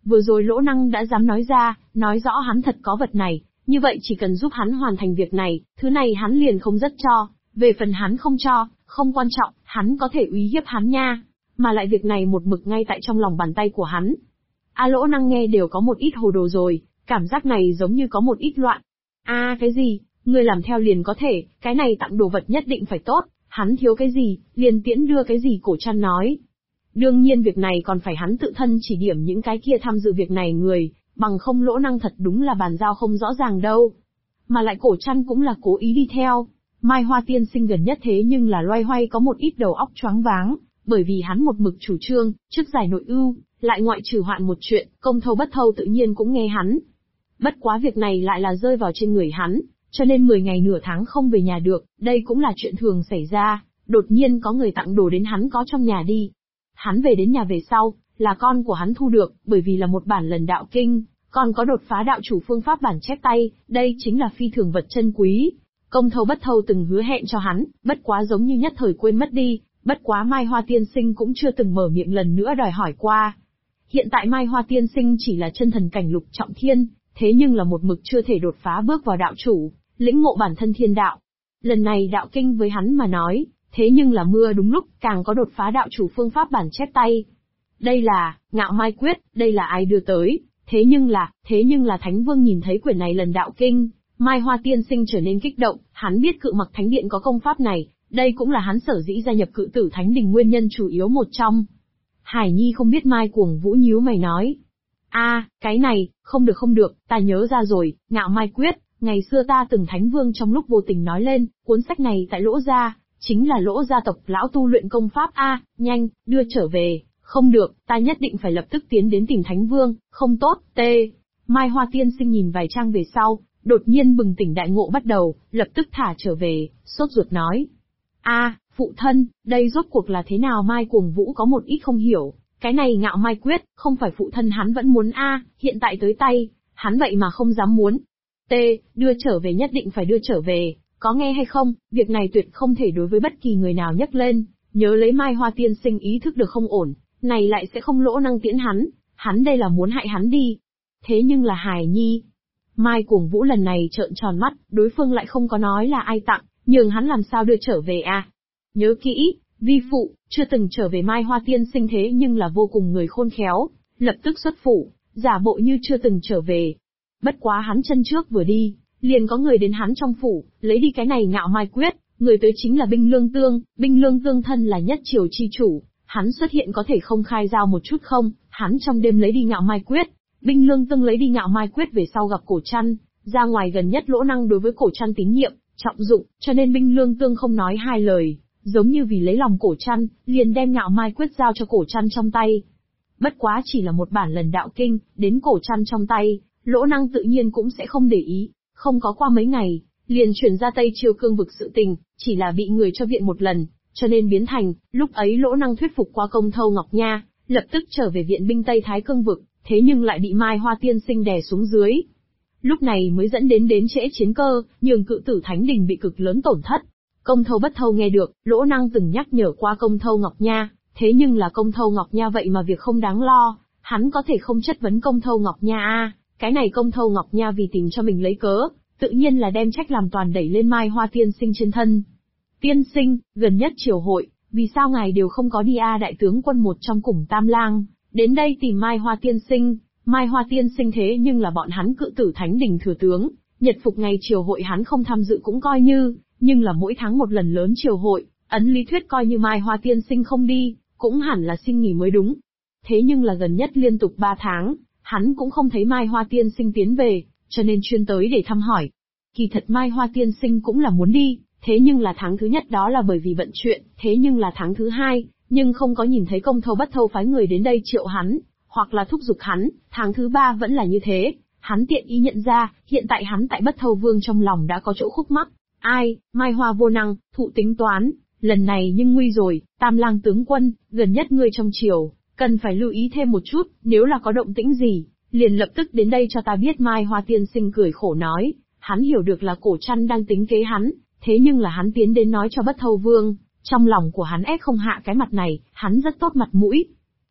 vừa rồi Lỗ Năng đã dám nói ra, nói rõ hắn thật có vật này, như vậy chỉ cần giúp hắn hoàn thành việc này, thứ này hắn liền không rất cho, về phần hắn không cho, không quan trọng, hắn có thể uy hiếp hắn nha, mà lại việc này một mực ngay tại trong lòng bàn tay của hắn. Lỗ Năng nghe đều có một ít hồ đồ rồi, cảm giác này giống như có một ít loạn. Cái gì, ngươi làm theo liền có thể, cái này tặng đồ vật nhất định phải tốt, hắn thiếu cái gì, liền tiễn đưa cái gì, Cổ Trăn nói. Đương nhiên việc này còn phải hắn tự thân chỉ điểm những cái kia tham dự việc này người, bằng không Lỗ Năng thật đúng là bàn giao không rõ ràng đâu. Mà lại Cổ Trăn cũng là cố ý đi theo. Mai Hoa tiên sinh gần nhất thế nhưng là loay hoay có một ít đầu óc choáng váng, bởi vì hắn một mực chủ trương, trước giải nội ưu, lại ngoại trừ hoạn một chuyện, công thâu bất thâu tự nhiên cũng nghe hắn. Bất quá việc này lại là rơi vào trên người hắn, cho nên 10 ngày nửa tháng không về nhà được, đây cũng là chuyện thường xảy ra, đột nhiên có người tặng đồ đến hắn có trong nhà đi. Hắn về đến nhà về sau, là con của hắn thu được, bởi vì là một bản lần đạo kinh, còn có đột phá đạo chủ phương pháp bản chép tay, đây chính là phi thường vật chân quý. Công thâu bất thâu từng hứa hẹn cho hắn, bất quá giống như nhất thời quên mất đi, bất quá Mai Hoa tiên sinh cũng chưa từng mở miệng lần nữa đòi hỏi qua. Hiện tại Mai Hoa tiên sinh chỉ là chân thần cảnh lục trọng thiên, thế nhưng là một mực chưa thể đột phá bước vào đạo chủ, lĩnh ngộ bản thân thiên đạo. Lần này đạo kinh với hắn mà nói, thế nhưng là mưa đúng lúc, càng có đột phá đạo chủ phương pháp bản chép tay. Đây là, Ngạo Mai Quyết, đây là ai đưa tới, thế nhưng là Thánh Vương nhìn thấy quyển này lần đạo kinh, Mai Hoa tiên sinh trở nên kích động, hắn biết Cự Mặc Thánh Điện có công pháp này, đây cũng là hắn sở dĩ gia nhập Cự Tử Thánh Đình nguyên nhân chủ yếu một trong. Hải Nhi không biết Mai Cuồng Vũ nhíu mày nói. Cái này, không được, ta nhớ ra rồi, Ngạo Mai Quyết, ngày xưa ta từng Thánh Vương trong lúc vô tình nói lên, cuốn sách này tại Lỗ gia, chính là Lỗ gia tộc lão tu luyện công pháp nhanh, đưa trở về, không được, ta nhất định phải lập tức tiến đến tìm Thánh Vương, không tốt, Mai Hoa tiên sinh nhìn vài trang về sau, đột nhiên bừng tỉnh đại ngộ bắt đầu, lập tức thả trở về, sốt ruột nói. Phụ thân, đây rốt cuộc là thế nào? Mai Cuồng Vũ có một ít không hiểu, cái này Ngạo Mai Quyết, không phải phụ thân hắn vẫn muốn hiện tại tới tay, hắn vậy mà không dám muốn. Đưa trở về, nhất định phải đưa trở về, có nghe hay không, việc này tuyệt không thể đối với bất kỳ người nào nhắc lên, nhớ lấy. Mai Hoa tiên sinh ý thức được không ổn, này lại sẽ không Lỗ Năng tiễn hắn đây là muốn hại hắn đi. Thế nhưng là Hải Nhi. Mai Cuồng Vũ lần này trợn tròn mắt, đối phương lại không có nói là ai tặng, nhường hắn làm sao đưa trở về Nhớ kỹ, vi phụ, chưa từng trở về. Mai Hoa tiên sinh thế nhưng là vô cùng người khôn khéo, lập tức xuất phủ, giả bộ như chưa từng trở về. Bất quá hắn chân trước vừa đi, liền có người đến hắn trong phủ, lấy đi cái này Ngạo Mai Quyết, người tới chính là Binh Lương Tương thân là nhất triều chi chủ, hắn xuất hiện có thể không khai giao một chút không, hắn trong đêm lấy đi Ngạo Mai Quyết. Binh Lương Tương lấy đi Ngạo Mai Quyết về sau gặp Cổ Trăn, ra ngoài gần nhất Lỗ Năng đối với Cổ Trăn tín nhiệm, trọng dụng, cho nên Binh Lương Tương không nói hai lời, giống như vì lấy lòng Cổ Trăn, liền đem Ngạo Mai Quyết giao cho Cổ Trăn trong tay. Bất quá chỉ là một bản lần đạo kinh, đến Cổ Trăn trong tay, Lỗ Năng tự nhiên cũng sẽ không để ý, không có qua mấy ngày, liền chuyển ra Tây Chiêu Cương vực sự tình, chỉ là bị người cho viện một lần, cho nên biến thành, lúc ấy Lỗ Năng thuyết phục qua Công Thâu Ngọc Nha, lập tức trở về viện binh Tây Thái Cương vực, thế nhưng lại bị Mai Hoa tiên sinh đè xuống dưới. Lúc này mới dẫn đến trễ chiến cơ, nhường Cự Tử Thánh Đình bị cực lớn tổn thất. Công Thâu bất thâu nghe được, Lỗ Năng từng nhắc nhở qua Công Thâu Ngọc Nha, thế nhưng là Công Thâu Ngọc Nha vậy mà việc không đáng lo, hắn có thể không chất vấn Công Thâu Ngọc Nha cái này Công Thâu Ngọc Nha vì tìm cho mình lấy cớ, tự nhiên là đem trách làm toàn đẩy lên Mai Hoa tiên sinh trên thân. Tiên sinh, gần nhất triều hội, vì sao ngài đều không có đi đại tướng quân một trong Củng Tam Lang, đến đây tìm Mai Hoa tiên sinh? Mai Hoa tiên sinh thế nhưng là bọn hắn Cự Tử Thánh Đình thừa tướng, nhật phục ngày triều hội hắn không tham dự cũng coi như, nhưng là mỗi tháng một lần lớn triều hội, ấn lý thuyết coi như Mai Hoa tiên sinh không đi, cũng hẳn là xin nghỉ mới đúng. Thế nhưng là gần nhất liên tục 3 tháng, hắn cũng không thấy Mai Hoa tiên sinh tiến về, cho nên chuyên tới để thăm hỏi. Kỳ thật Mai Hoa tiên sinh cũng là muốn đi, thế nhưng là tháng thứ nhất đó là bởi vì bận chuyện, thế nhưng là tháng thứ hai, nhưng không có nhìn thấy Công Thâu bất thâu phái người đến đây triệu hắn, hoặc là thúc giục hắn, tháng thứ ba vẫn là như thế, hắn tiện ý nhận ra, hiện tại hắn tại Bất Thâu Vương trong lòng đã có chỗ khúc mắc. Mai Hoa vô năng, thụ tính toán, lần này nhưng nguy rồi, Tam Lang tướng quân, gần nhất ngươi trong triều, cần phải lưu ý thêm một chút, nếu là có động tĩnh gì, liền lập tức đến đây cho ta biết. Mai Hoa tiên sinh cười khổ nói, hắn hiểu được là Cổ Trăn đang tính kế hắn, thế nhưng là hắn tiến đến nói cho Bất Thâu Vương, trong lòng của hắn ép không hạ cái mặt này, hắn rất tốt mặt mũi.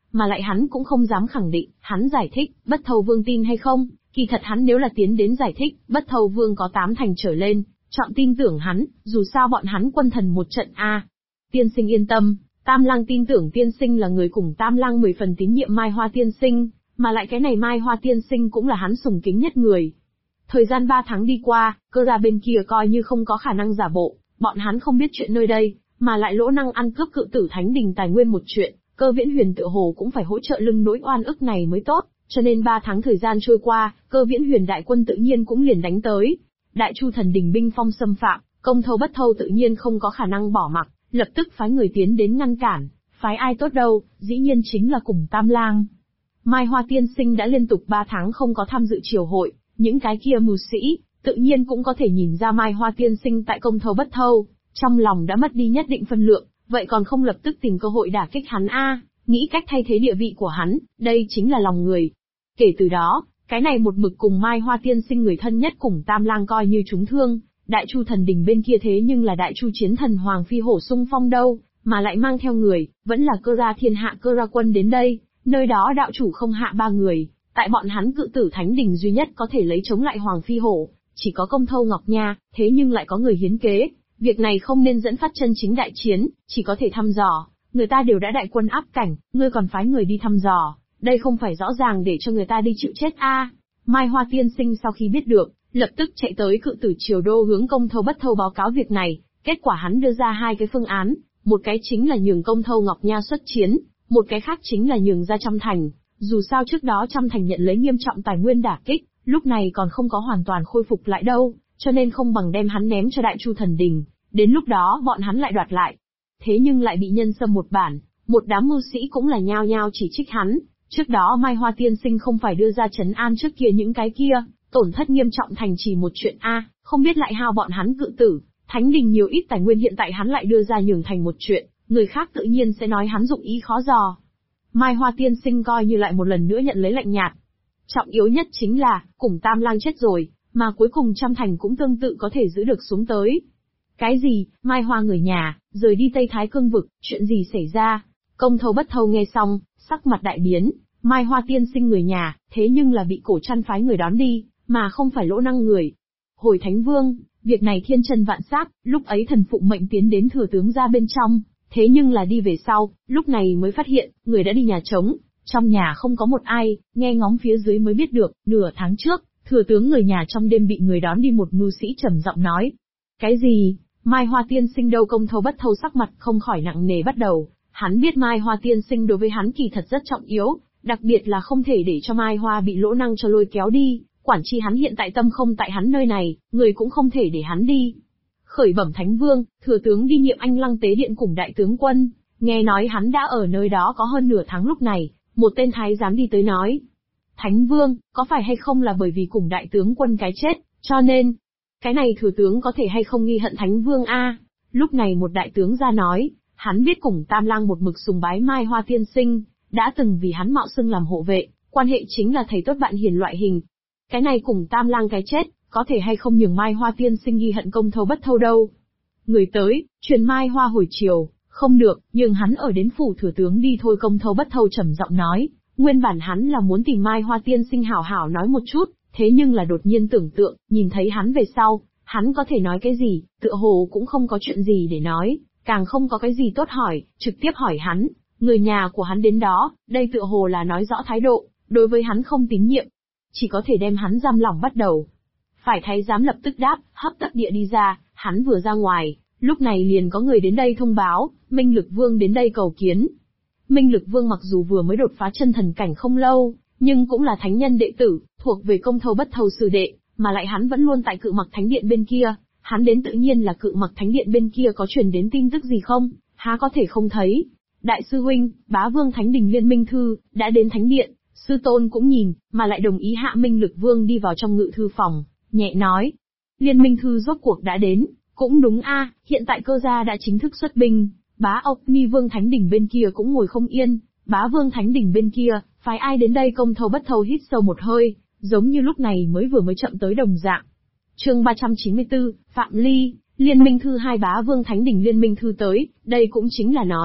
mà lại hắn cũng không dám khẳng định. Hắn giải thích, Bất Thâu Vương tin hay không, kỳ thật hắn nếu là tiến đến giải thích, Bất Thâu Vương có 8 thành trở lên, chọn tin tưởng hắn, dù sao bọn hắn quân thần một trận a. Tiên sinh yên tâm, Tam Lang tin tưởng tiên sinh là người cùng Tam Lang 10 phần tín nhiệm Mai Hoa tiên sinh, mà lại cái này Mai Hoa tiên sinh cũng là hắn sùng kính nhất người. Thời gian 3 tháng đi qua, Cơ Gia bên kia coi như không có khả năng giả bộ, bọn hắn không biết chuyện nơi đây, mà lại lỗ năng ăn cướp Cự Tử Thánh Đình tài nguyên một chuyện, Cơ Viễn Huyền tựa hồ cũng phải hỗ trợ lưng nỗi oan ức này mới tốt, cho nên 3 tháng thời gian trôi qua, Cơ Viễn Huyền đại quân tự nhiên cũng liền đánh tới. Đại Chu Thần Đình binh phong xâm phạm, Công Thâu Bất Thâu tự nhiên không có khả năng bỏ mặc, lập tức phái người tiến đến ngăn cản, phái ai tốt đâu, dĩ nhiên chính là cùng Tam Lang. Mai Hoa tiên sinh đã liên tục 3 tháng không có tham dự triều hội, những cái kia mưu sĩ, tự nhiên cũng có thể nhìn ra Mai Hoa tiên sinh tại Công Thâu Bất Thâu, trong lòng đã mất đi nhất định phân lượng, vậy còn không lập tức tìm cơ hội đả kích hắn a, nghĩ cách thay thế địa vị của hắn, đây chính là lòng người. Kể từ đó, cái này một mực cùng Mai Hoa tiên sinh người thân nhất cùng Tam Lang coi như trúng thương, Đại Chu Thần Đình bên kia thế nhưng là Đại Chu Chiến Thần Hoàng Phi Hổ xung phong đâu, mà lại mang theo người, vẫn là Cơ Gia thiên hạ Cơ Gia quân đến đây, nơi đó đạo chủ không hạ 3 người, tại bọn hắn Cự Tử Thánh Đình duy nhất có thể lấy chống lại Hoàng Phi Hổ, chỉ có Công Thâu Ngọc Nha, thế nhưng lại có người hiến kế, việc này không nên dẫn phát chân chính đại chiến, chỉ có thể thăm dò, người ta đều đã đại quân áp cảnh, ngươi còn phái người đi thăm dò, đây không phải rõ ràng để cho người ta đi chịu chết a. Mai Hoa tiên sinh sau khi biết được, lập tức chạy tới Cự Tử Triều Đô hướng Công Thâu Bất Thâu báo cáo việc này, kết quả hắn đưa ra 2 cái phương án, một cái chính là nhường Công Thâu Ngọc Nha xuất chiến, một cái khác chính là nhường ra Trăm Thành, dù sao trước đó Trăm Thành nhận lấy nghiêm trọng tài nguyên đả kích, lúc này còn không có hoàn toàn khôi phục lại đâu, cho nên không bằng đem hắn ném cho Đại Chu Thần Đình, đến lúc đó bọn hắn lại đoạt lại. Thế nhưng lại bị nhân xâm một bản, một đám mưu sĩ cũng là nhao nhao chỉ trích hắn, trước đó Mai Hoa tiên sinh không phải đưa ra trấn an trước kia những cái kia, tổn thất nghiêm trọng thành chỉ một chuyện a, không biết lại hao bọn hắn Cự Tử Thánh Đình nhiều ít tài nguyên, hiện tại hắn lại đưa ra nhường thành một chuyện, người khác tự nhiên sẽ nói hắn dụng ý khó dò. Mai Hoa tiên sinh coi như lại một lần nữa nhận lấy lạnh nhạt. Trọng yếu nhất chính là, cùng Tam Lang chết rồi, mà cuối cùng Trăm Thành cũng tương tự có thể giữ được xuống tới. Cái gì, Mai Hoa người nhà, rời đi Tây Thái Cương vực, chuyện gì xảy ra? Công Thâu Bất Thâu nghe xong, sắc mặt đại biến, Mai Hoa tiên sinh người nhà, thế nhưng là bị Cổ Trăn phái người đón đi, mà không phải lỗ năng người. Hồi Thánh Vương, việc này thiên chân vạn sát, lúc ấy thần phụng mệnh tiến đến thừa tướng ra bên trong, thế nhưng là đi về sau, lúc này mới phát hiện, người đã đi nhà trống, trong nhà không có một ai, nghe ngóng phía dưới mới biết được, nửa tháng trước, thừa tướng người nhà trong đêm bị người đón đi, một mưu sĩ trầm giọng nói. Cái gì? Mai Hoa tiên sinh đâu? Công Thâu Bất Thâu sắc mặt không khỏi nặng nề bắt đầu, hắn biết Mai Hoa tiên sinh đối với hắn kỳ thật rất trọng yếu, đặc biệt là không thể để cho Mai Hoa bị lỗ năng cho lôi kéo đi, quản chi hắn hiện tại tâm không tại hắn nơi này, người cũng không thể để hắn đi. Khởi bẩm Thánh Vương, thừa tướng đi Niệm Anh Lăng tế điện cùng đại tướng quân, nghe nói hắn đã ở nơi đó có hơn nửa tháng, lúc này, một tên thái giám đi tới nói. Thánh Vương, có phải hay không là bởi vì cùng đại tướng quân cái chết, cho nên, cái này thừa tướng có thể hay không nghi hận Thánh Vương a? Lúc này một đại tướng ra nói, hắn biết cùng Tam Lang một mực sùng bái Mai Hoa tiên sinh, đã từng vì hắn mạo xưng làm hộ vệ, quan hệ chính là thầy tốt bạn hiền loại hình. Cái này cùng Tam Lang cái chết, có thể hay không nhường Mai Hoa tiên sinh ghi hận Công Thâu Bất Thâu đâu. Người tới, truyền Mai Hoa hồi chiều, không được, nhường hắn ở đến phủ thừa tướng đi thôi. Công Thâu Bất Thâu trầm giọng nói, nguyên bản hắn là muốn tìm Mai Hoa tiên sinh hảo hảo nói một chút, thế nhưng là đột nhiên tưởng tượng, nhìn thấy hắn về sau, hắn có thể nói cái gì, tựa hồ cũng không có chuyện gì để nói, càng không có cái gì tốt hỏi, trực tiếp hỏi hắn, người nhà của hắn đến đó, đây tựa hồ là nói rõ thái độ, đối với hắn không tín nhiệm, chỉ có thể đem hắn giam lỏng bắt đầu. Phải thái giám lập tức đáp, hấp tấp địa đi ra, hắn vừa ra ngoài, lúc này liền có người đến đây thông báo, Minh Lực Vương đến đây cầu kiến. Minh Lực Vương mặc dù vừa mới đột phá chân thần cảnh không lâu, nhưng cũng là thánh nhân đệ tử, thuộc về Công Thâu Bất Thâu sư đệ, mà lại hắn vẫn luôn tại Cự Mặc Thánh Điện bên kia, hắn đến tự nhiên là Cự Mặc Thánh Điện bên kia có truyền đến tin tức gì không, há có thể không thấy. Đại sư huynh, Bá Vương Thánh Đình Liên Minh Thư, đã đến Thánh Điện, sư tôn cũng nhìn, mà lại đồng ý hạ Minh Lực Vương đi vào trong ngự thư phòng, nhẹ nói. Liên Minh Thư rốt cuộc đã đến, cũng đúng a, hiện tại Cơ gia đã chính thức xuất binh, Bá Ốc Ni Vương Thánh Đình bên kia cũng ngồi không yên, Bá Vương Thánh Đình bên kia, phái ai đến đây? Công Thâu Bất Thâu hít sâu một hơi, giống như lúc này mới vừa mới chậm tới đồng dạng. Chương 394, Phạm Ly, Liên Minh Thư. Hai Bá Vương Thánh Đình Liên Minh Thư tới, đây cũng chính là nói,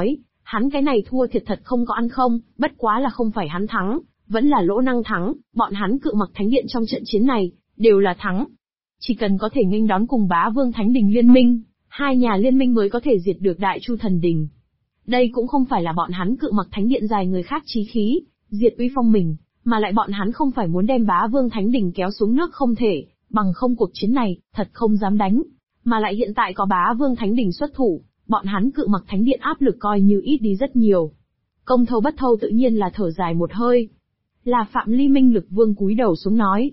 Hắn cái này thua thiệt thật không có ăn không, bất quá là không phải hắn thắng, vẫn là Lỗ Năng thắng, bọn hắn Cự Mặc Thánh Điện trong trận chiến này, đều là thắng. Chỉ cần có thể nghênh đón cùng Bá Vương Thánh Đình liên minh, hai nhà liên minh mới có thể diệt được Đại Chu Thần Đình. Đây cũng không phải là bọn hắn Cự Mặc Thánh Điện dài người khác chí khí, diệt uy phong mình, mà lại bọn hắn không phải muốn đem Bá Vương Thánh Đình kéo xuống nước không thể, bằng không cuộc chiến này, thật không dám đánh. Mà lại hiện tại có Bá Vương Thánh Đình xuất thủ, bọn hắn Cự Mặc Thánh Điện áp lực coi như ít đi rất nhiều. Công Thâu Bất Thâu tự nhiên là thở dài một hơi. Là Phạm Ly Minh Lực Vương cúi đầu xuống nói.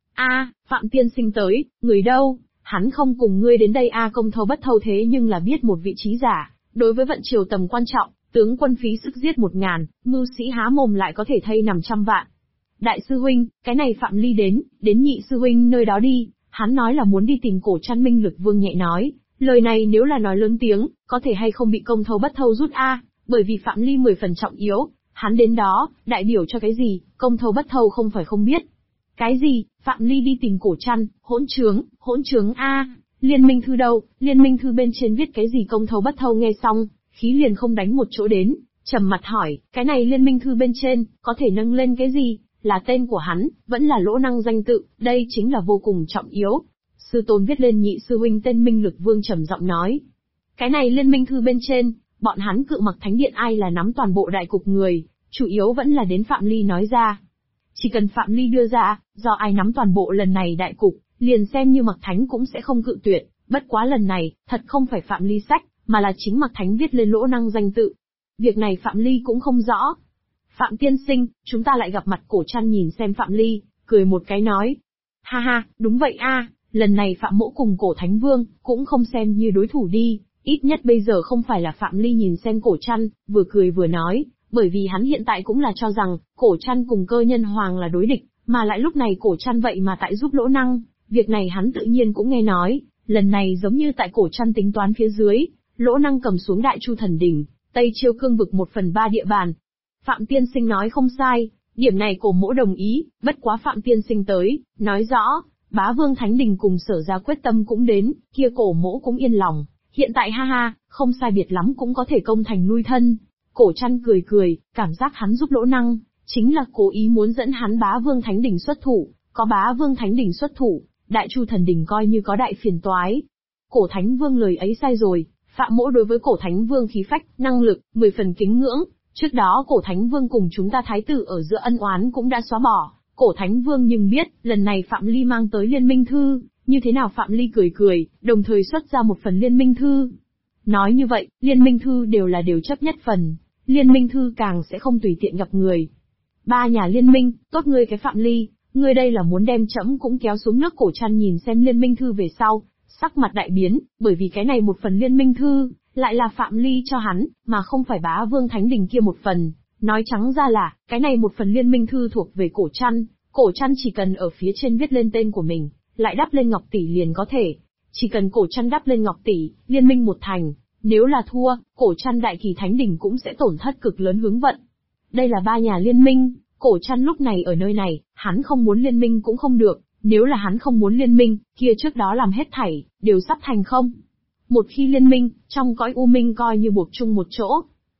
Phạm tiên sinh tới, người đâu? Hắn không cùng ngươi đến đây Công Thâu Bất Thâu thế nhưng là biết một vị trí giả, đối với vận triều tầm quan trọng, tướng quân phí sức giết 1000, mưu sĩ há mồm lại có thể thay 500 vạn. Đại sư huynh, cái này Phạm Ly đến nhị sư huynh nơi đó đi, hắn nói là muốn đi tìm Cổ Trăn. Minh Lực Vương nhẹ nói, lời này nếu là nói lớn tiếng, có thể hay không bị Công Thâu Bất Thâu rút bởi vì Phạm Ly 10 phần trọng yếu, hắn đến đó, đại biểu cho cái gì, Công Thâu Bất Thâu không phải không biết. Cái gì, Phạm Ly đi tìm Cổ Trăn, hỗn trướng Liên minh thư đâu, liên minh thư bên trên viết cái gì? Công Thâu Bất Thâu nghe xong, khí liền không đánh một chỗ đến, trầm mặt hỏi, cái này liên minh thư bên trên, có thể nâng lên cái gì, là tên của hắn, vẫn là Lỗ Năng danh tự, đây chính là vô cùng trọng yếu. Sư tôn viết lên nhị sư huynh tên. Minh Lực Vương trầm giọng nói. Cái này liên minh thư bên trên, bọn hắn Cự Mặc Thánh Điện ai là nắm toàn bộ đại cục người, chủ yếu vẫn là đến Phạm Ly nói ra. Chỉ cần Phạm Ly đưa ra, do ai nắm toàn bộ lần này đại cục, liền xem như Mặc Thánh cũng sẽ không cự tuyệt, bất quá lần này, thật không phải Phạm Ly sách, mà là chính Mặc Thánh viết lên Lỗ Năng danh tự. Việc này Phạm Ly cũng không rõ. Phạm tiên sinh, chúng ta lại gặp mặt. Cổ Trăn nhìn xem Phạm Ly, cười một cái nói. Ha, đúng vậy lần này Phạm mỗ cùng Cổ Thánh Vương, cũng không xem như đối thủ đi, ít nhất bây giờ không phải là. Phạm Ly nhìn xem Cổ Trăn, vừa cười vừa nói, bởi vì hắn hiện tại cũng là cho rằng, Cổ Trăn cùng Cơ Nhân Hoàng là đối địch, mà lại lúc này Cổ Trăn vậy mà tại giúp Lỗ Năng, việc này hắn tự nhiên cũng nghe nói, lần này giống như tại Cổ Trăn tính toán phía dưới, Lỗ Năng cầm xuống Đại Chu Thần Đình, Tây Chiêu Cương vực 1/3 địa bàn. Phạm tiên sinh nói không sai, điểm này Cổ mỗ đồng ý, bất quá Phạm tiên sinh tới, nói rõ, Bá Vương Thánh Đình cùng Sở Gia quyết tâm cũng đến, kia Cổ mỗ cũng yên lòng, hiện tại không sai biệt lắm cũng có thể công thành lui thân. Cổ Trăn cười, cảm giác hắn giúp Lỗ Năng, chính là cố ý muốn dẫn hắn Bá Vương Thánh Đình xuất thủ, có Bá Vương Thánh Đình xuất thủ, Đại Chu Thần Đình coi như có đại phiền toái. Cổ Thánh Vương lời ấy sai rồi, Phạm mỗ đối với Cổ Thánh Vương khí phách, năng lực, 10 phần kính ngưỡng, trước đó Cổ Thánh Vương cùng chúng ta thái tử ở giữa ân oán cũng đã xóa bỏ, Cổ Thánh Vương nhưng biết, lần này Phạm Ly mang tới liên minh thư, như thế nào? Phạm Ly cười, đồng thời xuất ra một phần liên minh thư. Nói như vậy, liên minh thư đều chấp nhất phần, liên minh thư càng sẽ không tùy tiện gặp người. Ba nhà liên minh, tốt ngươi cái Phạm Ly, ngươi đây là muốn đem trẫm cũng kéo xuống nước. Cổ Trăn nhìn xem liên minh thư về sau, sắc mặt đại biến, bởi vì cái này một phần liên minh thư, lại là Phạm Ly cho hắn, mà không phải Bá Vương Thánh Đình kia một phần. Nói trắng ra là, cái này một phần liên minh thư thuộc về Cổ Trăn chỉ cần ở phía trên viết lên tên của mình, lại đắp lên ngọc tỷ liền có thể. Chỉ cần Cổ Trăn đắp lên ngọc tỷ, liên minh một thành, nếu là thua, Cổ Trăn Đại Kỳ Thánh Đình cũng sẽ tổn thất cực lớn hướng vận. Đây là ba nhà liên minh, Cổ Trăn lúc này ở nơi này, hắn không muốn liên minh cũng không được, nếu là hắn không muốn liên minh, kia trước đó làm hết thảy, đều sắp thành không. Một khi liên minh, trong cõi u minh coi như buộc chung một chỗ.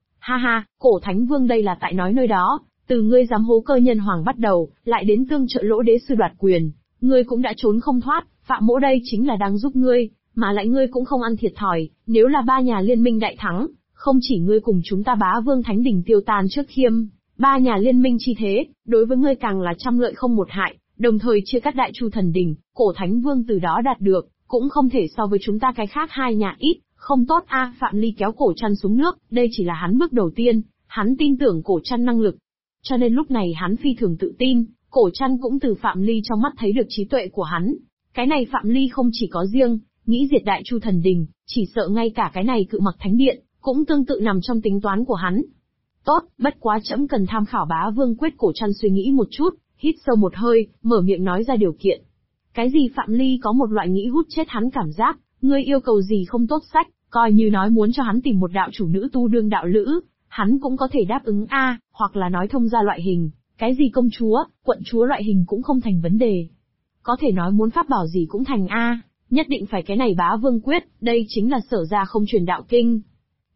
Cổ Thánh Vương đây là tại nói nơi đó, từ ngươi dám hố Cơ Nhân Hoàng bắt đầu, lại đến tương trợ Lỗ Đế Sư đoạt quyền, ngươi cũng đã trốn không thoát, Phạm mỗ đây chính là đang giúp ngươi, mà lại ngươi cũng không ăn thiệt thòi, nếu là ba nhà liên minh đại thắng, không chỉ ngươi cùng chúng ta Bá Vương Thánh Đình tiêu tan trước khiêm, ba nhà liên minh chi thế, đối với ngươi càng là trăm lợi không một hại, đồng thời chia cắt Đại Chu Thần Đình, Cổ Thánh Vương từ đó đạt được, cũng không thể so với chúng ta cái khác hai nhà ít, không tốt Phạm Ly kéo Cổ Trăn xuống nước, đây chỉ là hắn bước đầu tiên, hắn tin tưởng Cổ Trăn năng lực. Cho nên lúc này hắn phi thường tự tin, Cổ Trăn cũng từ Phạm Ly trong mắt thấy được trí tuệ của hắn. Cái này Phạm Ly không chỉ có riêng, nghĩ diệt Đại Chu Thần Đình, chỉ sợ ngay cả cái này Cự Mặc Thánh Điện, cũng tương tự nằm trong tính toán của hắn. Tốt, bất quá trẫm cần tham khảo Bá Vương quyết. Cổ Trăn suy nghĩ một chút, hít sâu một hơi, mở miệng nói ra điều kiện. Cái gì? Phạm Ly có một loại nghĩ hút chết hắn cảm giác, ngươi yêu cầu gì không tốt sách, coi như nói muốn cho hắn tìm một đạo chủ nữ tu đương đạo lữ, hắn cũng có thể đáp ứng hoặc là nói thông ra loại hình, cái gì công chúa, quận chúa loại hình cũng không thành vấn đề. Có thể nói muốn pháp bảo gì cũng thành nhất định phải cái này Bá Vương quyết, đây chính là Sở Gia không truyền đạo kinh.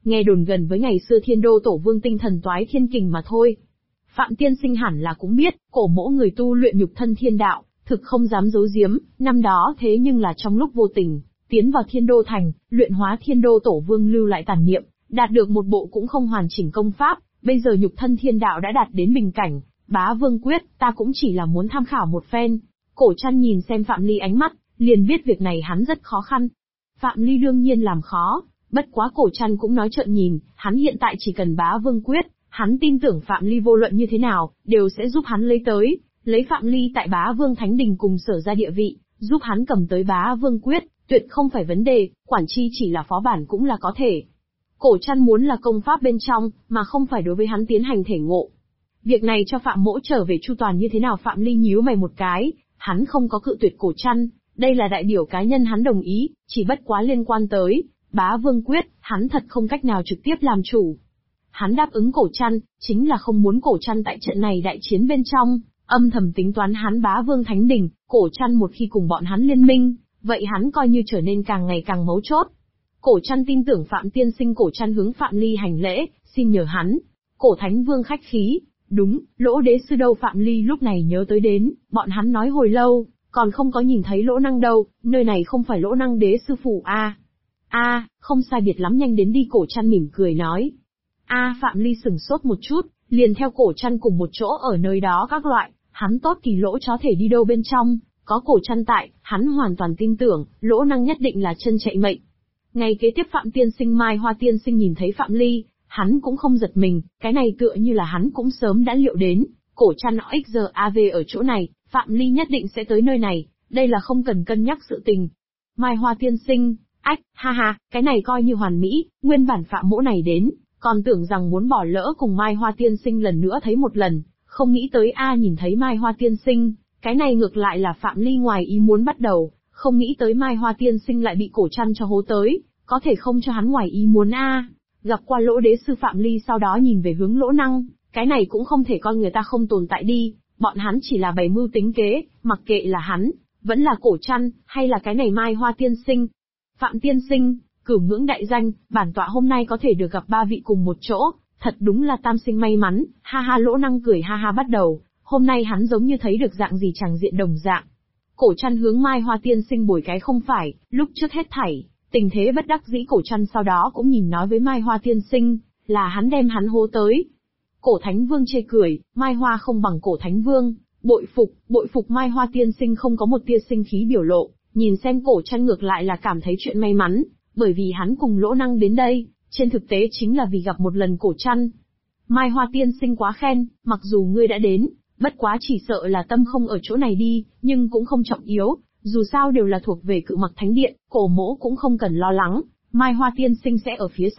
Nghe đồn gần với ngày xưa Thiên Đô Tổ Vương tinh thần toái thiên kình mà thôi. Phạm tiên sinh hẳn là cũng biết, cổ mỗ người tu luyện nhục thân thiên đạo, thực không dám giấu giếm, năm đó thế nhưng là trong lúc vô tình, tiến vào Thiên Đô Thành, luyện hóa Thiên Đô Tổ Vương lưu lại tàn niệm, đạt được một bộ cũng không hoàn chỉnh công pháp, bây giờ nhục thân thiên đạo đã đạt đến bình cảnh, Bá Vương quyết, ta cũng chỉ là muốn tham khảo một phen. Cổ Trăn nhìn xem Phạm Ly ánh mắt, liền biết việc này hắn rất khó khăn. Phạm Ly đương nhiên làm khó, bất quá Cổ Trăn cũng nói trợn nhìn, hắn hiện tại chỉ cần Bá Vương quyết, hắn tin tưởng Phạm Ly vô luận như thế nào, đều sẽ giúp hắn lấy tới, lấy Phạm Ly tại Bá Vương Thánh Đình cùng sở ra địa vị, giúp hắn cầm tới Bá Vương quyết, tuyệt không phải vấn đề, quản chi chỉ là phó bản cũng là có thể. Cổ Trăn muốn là công pháp bên trong, mà không phải đối với hắn tiến hành thể ngộ. Việc này cho Phạm Mỗ trở về chu toàn như thế nào? Phạm Ly nhíu mày một cái, hắn không có cự tuyệt Cổ Trăn, đây là đại biểu cá nhân hắn đồng ý, chỉ bất quá liên quan tới Bá Vương quyết, hắn thật không cách nào trực tiếp làm chủ. Hắn đáp ứng Cổ Trăn, chính là không muốn Cổ Trăn tại trận này đại chiến bên trong, âm thầm tính toán hắn Bá Vương Thánh Đình, Cổ Trăn một khi cùng bọn hắn liên minh, vậy hắn coi như trở nên càng ngày càng mấu chốt. Cổ Trăn tin tưởng Phạm tiên sinh. Cổ Trăn hướng Phạm Ly hành lễ, xin nhờ hắn. Cổ Thánh Vương khách khí, đúng, Lỗ Đế sư đâu? Phạm Ly lúc này nhớ tới đến, bọn hắn nói hồi lâu, còn không có nhìn thấy Lỗ Năng đâu, nơi này không phải Lỗ Năng Đế sư phủ a? Không sai biệt lắm, nhanh đến đi. Cổ Trăn mỉm cười nói. Phạm Ly sửng sốt một chút, liền theo Cổ Trăn cùng một chỗ ở nơi đó các loại, hắn tốt thì Lỗ chó thể đi đâu bên trong, có Cổ Trăn tại, hắn hoàn toàn tin tưởng, Lỗ Năng nhất định là chân chạy mệnh. Ngày kế tiếp Phạm tiên sinh Mai Hoa tiên sinh nhìn thấy Phạm Ly, hắn cũng không giật mình, cái này tựa như là hắn cũng sớm đã liệu đến, Cổ Trăn XRAV ở chỗ này, Phạm Ly nhất định sẽ tới nơi này, đây là không cần cân nhắc sự tình. Mai Hoa tiên sinh, cái này coi như hoàn mỹ, nguyên bản Phạm Mỗ này đến, còn tưởng rằng muốn bỏ lỡ cùng Mai Hoa tiên sinh lần nữa thấy một lần, không nghĩ tới nhìn thấy Mai Hoa tiên sinh, cái này ngược lại là Phạm Ly ngoài ý muốn bắt đầu, không nghĩ tới Mai Hoa tiên sinh lại bị Cổ Trăn cho hố tới, có thể không cho hắn ngoài ý muốn Gặp qua Lỗ Đế sư. Phạm Ly sau đó nhìn về hướng Lỗ Năng, cái này cũng không thể coi người ta không tồn tại đi, bọn hắn chỉ là bày mưu tính kế, mặc kệ là hắn, vẫn là Cổ Trăn, hay là cái này Mai Hoa tiên sinh. Phạm tiên sinh, cửu ngưỡng đại danh, bản tọa hôm nay có thể được gặp ba vị cùng một chỗ, thật đúng là tam sinh may mắn, Lỗ Năng cười bắt đầu, hôm nay hắn giống như thấy được dạng gì chẳng diện đồng dạng. Cổ Trăn hướng Mai Hoa tiên sinh bồi cái không phải, lúc trước hết thảy, tình thế bất đắc dĩ. Cổ Trăn sau đó cũng nhìn nói với Mai Hoa tiên sinh, là hắn đem hắn hố tới. Cổ Thánh Vương chê cười, Mai Hoa không bằng Cổ Thánh Vương, bội phục. Mai Hoa tiên sinh không có một tia sinh khí biểu lộ, nhìn xem Cổ Trăn ngược lại là cảm thấy chuyện may mắn, bởi vì hắn cùng Lỗ Năng đến đây, trên thực tế chính là vì gặp một lần Cổ Trăn. Mai Hoa tiên sinh quá khen, mặc dù ngươi đã đến, bất quá chỉ sợ là tâm không ở chỗ này đi, nhưng cũng không trọng yếu, dù sao đều là thuộc về Cự Mặc Thánh Điện, Cổ Mỗ cũng không cần lo lắng, Mai Hoa tiên sinh sẽ ở phía sau.